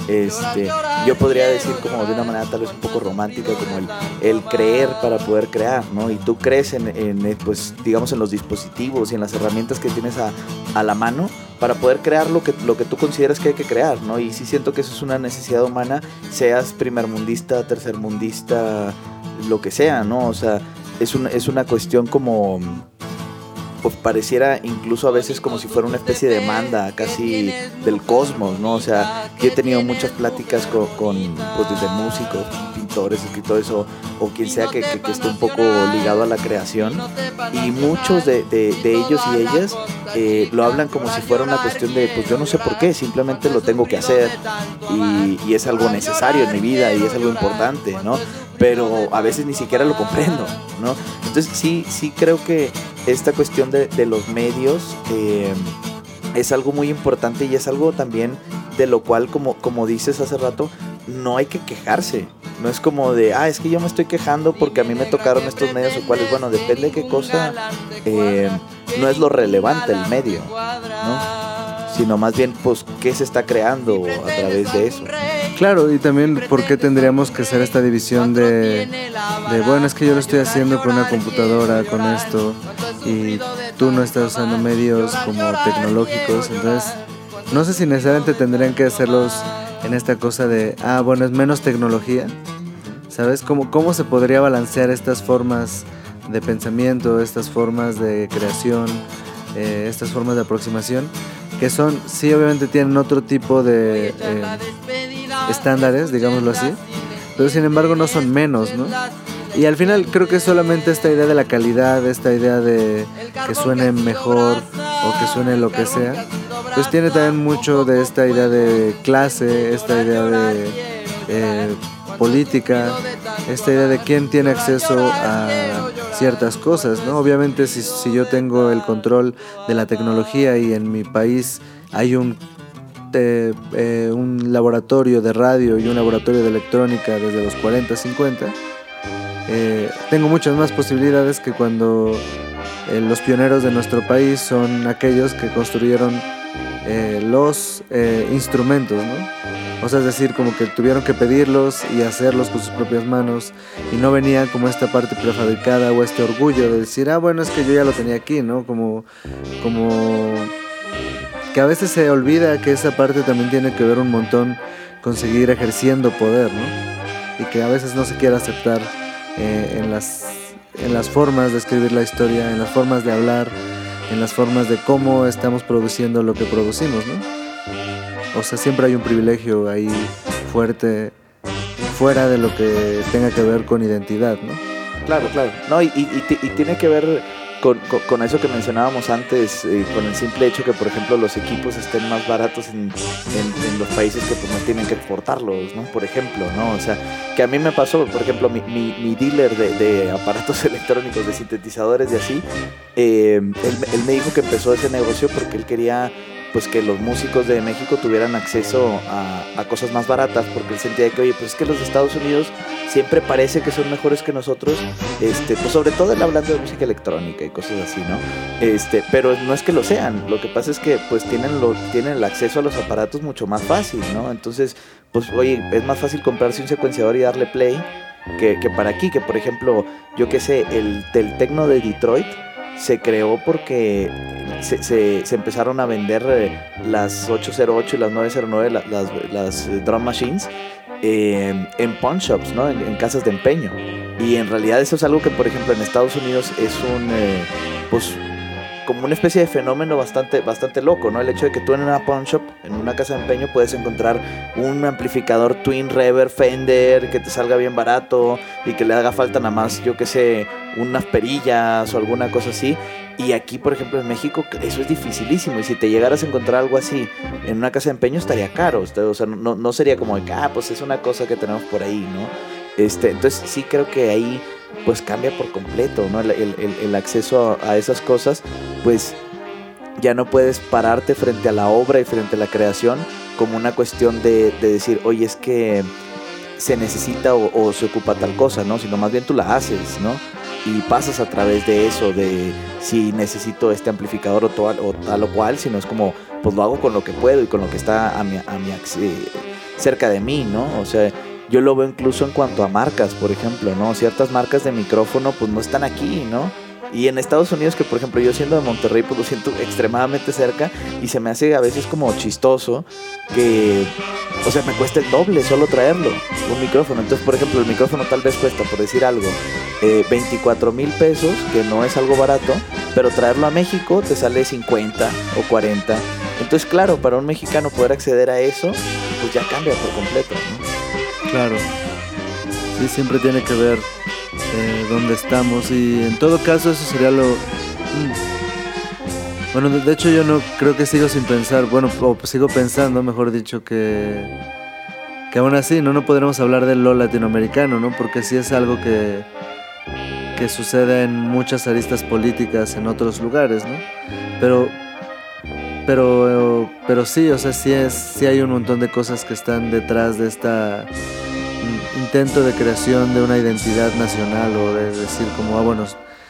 Yo podría decir como de una manera tal vez un poco romántica, como el creer para poder crear, ¿no? Y tú crees en pues digamos en los dispositivos y en las herramientas que tienes a la mano para poder crear lo que tú consideras que hay que crear, ¿no? Y sí siento que eso es una necesidad humana, seas primermundista, tercermundista, lo que sea, ¿no? O sea, es una cuestión como pues pareciera incluso a veces como si fuera una especie de demanda casi del cosmos, ¿no? O sea, yo he tenido muchas pláticas con pues desde músicos, pintores, escritores o quien sea que esté un poco ligado a la creación, y muchos de ellos y ellas lo hablan como si fuera una cuestión de pues yo no sé por qué, simplemente lo tengo que hacer y es algo necesario en mi vida y es algo importante, ¿no? Pero a veces ni siquiera lo comprendo, ¿no? Entonces sí creo que esta cuestión de los medios es algo muy importante y es algo también de lo cual, como dices hace rato, no hay que quejarse. No es como de, es que yo me estoy quejando porque a mí me tocaron estos medios o cuáles. Bueno, depende de qué cosa, no es lo relevante el medio, ¿no? Sino más bien, pues, qué se está creando a través de eso. Claro, y también por qué tendríamos que hacer esta división de bueno, es que yo lo estoy haciendo con una computadora, con esto, y tú no estás usando medios como tecnológicos. Entonces, no sé si necesariamente tendrían que hacerlos en esta cosa de, bueno, es menos tecnología, ¿sabes? ¿Cómo se podría balancear estas formas de pensamiento, estas formas de creación, estas formas de aproximación, que son, sí, obviamente tienen otro tipo de estándares, digámoslo así, pero sin embargo no son menos, ¿no? Y al final creo que solamente esta idea de la calidad, esta idea de que suene mejor o que suene lo que sea, pues tiene también mucho de esta idea de clase, esta idea de política, esta idea de quién tiene acceso a ciertas cosas, ¿no? Obviamente si yo tengo el control de la tecnología y en mi país hay un laboratorio de radio y un laboratorio de electrónica desde los 40, 50, tengo muchas más posibilidades que cuando los pioneros de nuestro país son aquellos que construyeron los instrumentos, ¿no? O sea, es decir, como que tuvieron que pedirlos y hacerlos con sus propias manos, y no venía como esta parte prefabricada o este orgullo de decir, bueno, es que yo ya lo tenía aquí, ¿no? Como que a veces se olvida que esa parte también tiene que ver un montón con seguir ejerciendo poder, ¿no? Y que a veces no se quiere aceptar en las en las formas de escribir la historia, en las formas de hablar, en las formas de cómo estamos produciendo lo que producimos, ¿no? O sea, siempre hay un privilegio ahí fuerte, fuera de lo que tenga que ver con identidad, ¿no? Claro. No, y tiene que ver con eso que mencionábamos antes, con el simple hecho que, por ejemplo, los equipos estén más baratos en los países que pues no tienen que exportarlos, ¿no? Por ejemplo, ¿no? O sea, que a mí me pasó, por ejemplo, mi dealer de aparatos electrónicos, de sintetizadores y así, él me dijo que empezó ese negocio porque él quería pues que los músicos de México tuvieran acceso a cosas más baratas, porque él sentía que, oye, pues es que los de Estados Unidos siempre parece que son mejores que nosotros, pues sobre todo él hablando de música electrónica y cosas así, ¿no? Pero no es que lo sean, lo que pasa es que pues tienen el acceso a los aparatos mucho más fácil, ¿no? Entonces, pues oye, es más fácil comprarse un secuenciador y darle play que para aquí, que por ejemplo, yo qué sé, el techno de Detroit se creó porque se empezaron a vender las 808 y las 909, las drum machines, en pawn shops, ¿no? En casas de empeño. Y en realidad eso es algo que, por ejemplo, en Estados Unidos es pues como una especie de fenómeno bastante loco, ¿no? El hecho de que tú en una pawn shop, en una casa de empeño, puedes encontrar un amplificador Twin Reverb Fender que te salga bien barato y que le haga falta nada más, yo qué sé, unas perillas o alguna cosa así. Y aquí, por ejemplo, en México eso es dificilísimo, y si te llegaras a encontrar algo así en una casa de empeño estaría caro, o sea, no sería como de que, pues es una cosa que tenemos por ahí, ¿no? Entonces sí creo que ahí pues cambia por completo, ¿no? El acceso a esas cosas, pues ya no puedes pararte frente a la obra y frente a la creación como una cuestión de decir, oye, es que se necesita o se ocupa tal cosa, ¿no? Sino más bien tú la haces, ¿no? Y pasas a través de eso, de si necesito este amplificador o tal o cual, sino es como, pues lo hago con lo que puedo y con lo que está cerca de mí, ¿no? O sea, yo lo veo incluso en cuanto a marcas, por ejemplo, ¿no? Ciertas marcas de micrófono pues no están aquí, ¿no? Y en Estados Unidos, que por ejemplo yo siendo de Monterrey, pues lo siento extremadamente cerca, y se me hace a veces como chistoso que, o sea, me cuesta el doble solo traerlo, un micrófono. Entonces, por ejemplo, el micrófono tal vez cuesta, por decir algo, 24,000 pesos, que no es algo barato, pero traerlo a México te sale 50 o 40. Entonces, claro, para un mexicano poder acceder a eso, pues ya cambia por completo, ¿no? Claro, sí, siempre tiene que ver dónde estamos, y en todo caso eso sería lo... Bueno, de hecho yo no creo que sigo sin pensar, bueno, o sigo pensando, mejor dicho, que aún así no podremos hablar del lo latinoamericano, ¿no? Porque sí es algo que sucede en muchas aristas políticas en otros lugares, ¿no? Pero sí, o sea, sí hay un montón de cosas que están detrás de esta intento de creación de una identidad nacional, o de decir como, bueno,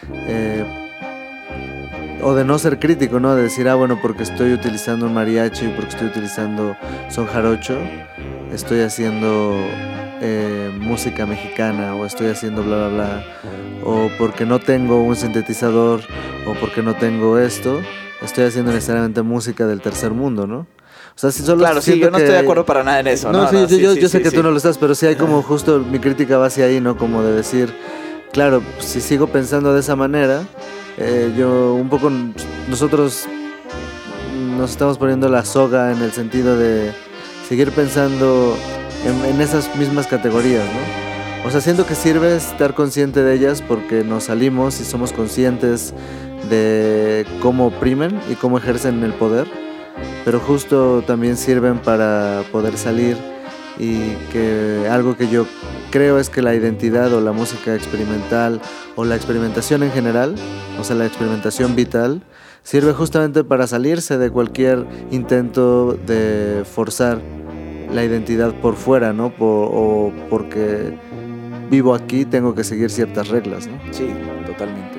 o de no ser crítico, ¿no? De decir, bueno, porque estoy utilizando un mariachi, porque estoy utilizando son jarocho, estoy haciendo música mexicana, o estoy haciendo bla bla bla, o porque no tengo un sintetizador, o porque no tengo esto, estoy haciendo necesariamente música del tercer mundo, ¿no? O sea, si solo claro, sí, yo no estoy de acuerdo para nada en eso. No, yo sé que tú no lo estás, pero sí hay como justo mi crítica va hacia ahí, ¿no? Como de decir, claro, si sigo pensando de esa manera, yo un poco, nosotros nos estamos poniendo la soga en el sentido de seguir pensando en esas mismas categorías, ¿no? O sea, siento que sirve estar consciente de ellas porque nos salimos y somos conscientes de cómo oprimen y cómo ejercen el poder, pero justo también sirven para poder salir, y que algo que yo creo es que la identidad o la música experimental o la experimentación en general, o sea, la experimentación vital, sirve justamente para salirse de cualquier intento de forzar la identidad por fuera, ¿no? O porque vivo aquí tengo que seguir ciertas reglas, ¿no? Sí, totalmente.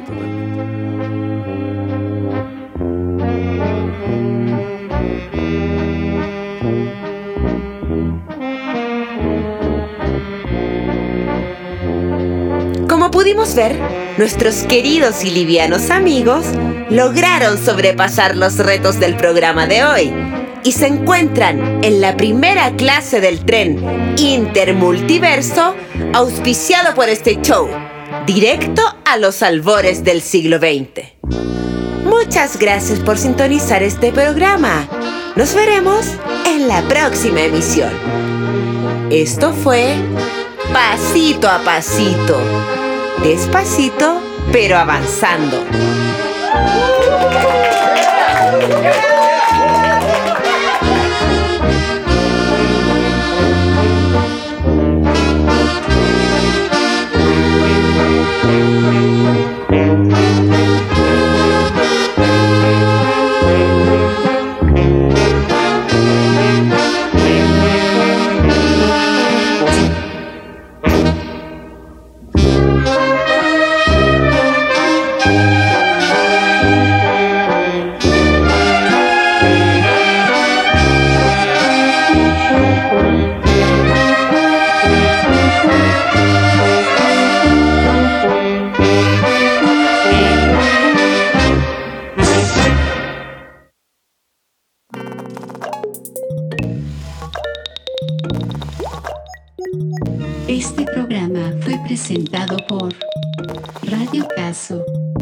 Como pudimos ver, nuestros queridos y livianos amigos lograron sobrepasar los retos del programa de hoy y se encuentran en la primera clase del tren intermultiverso auspiciado por este show, directo a los albores del siglo XX. Muchas gracias por sintonizar este programa. Nos veremos en la próxima emisión. Esto fue Pasito a Pasito. Despacito, pero avanzando. Este programa fue presentado por Radio Caso.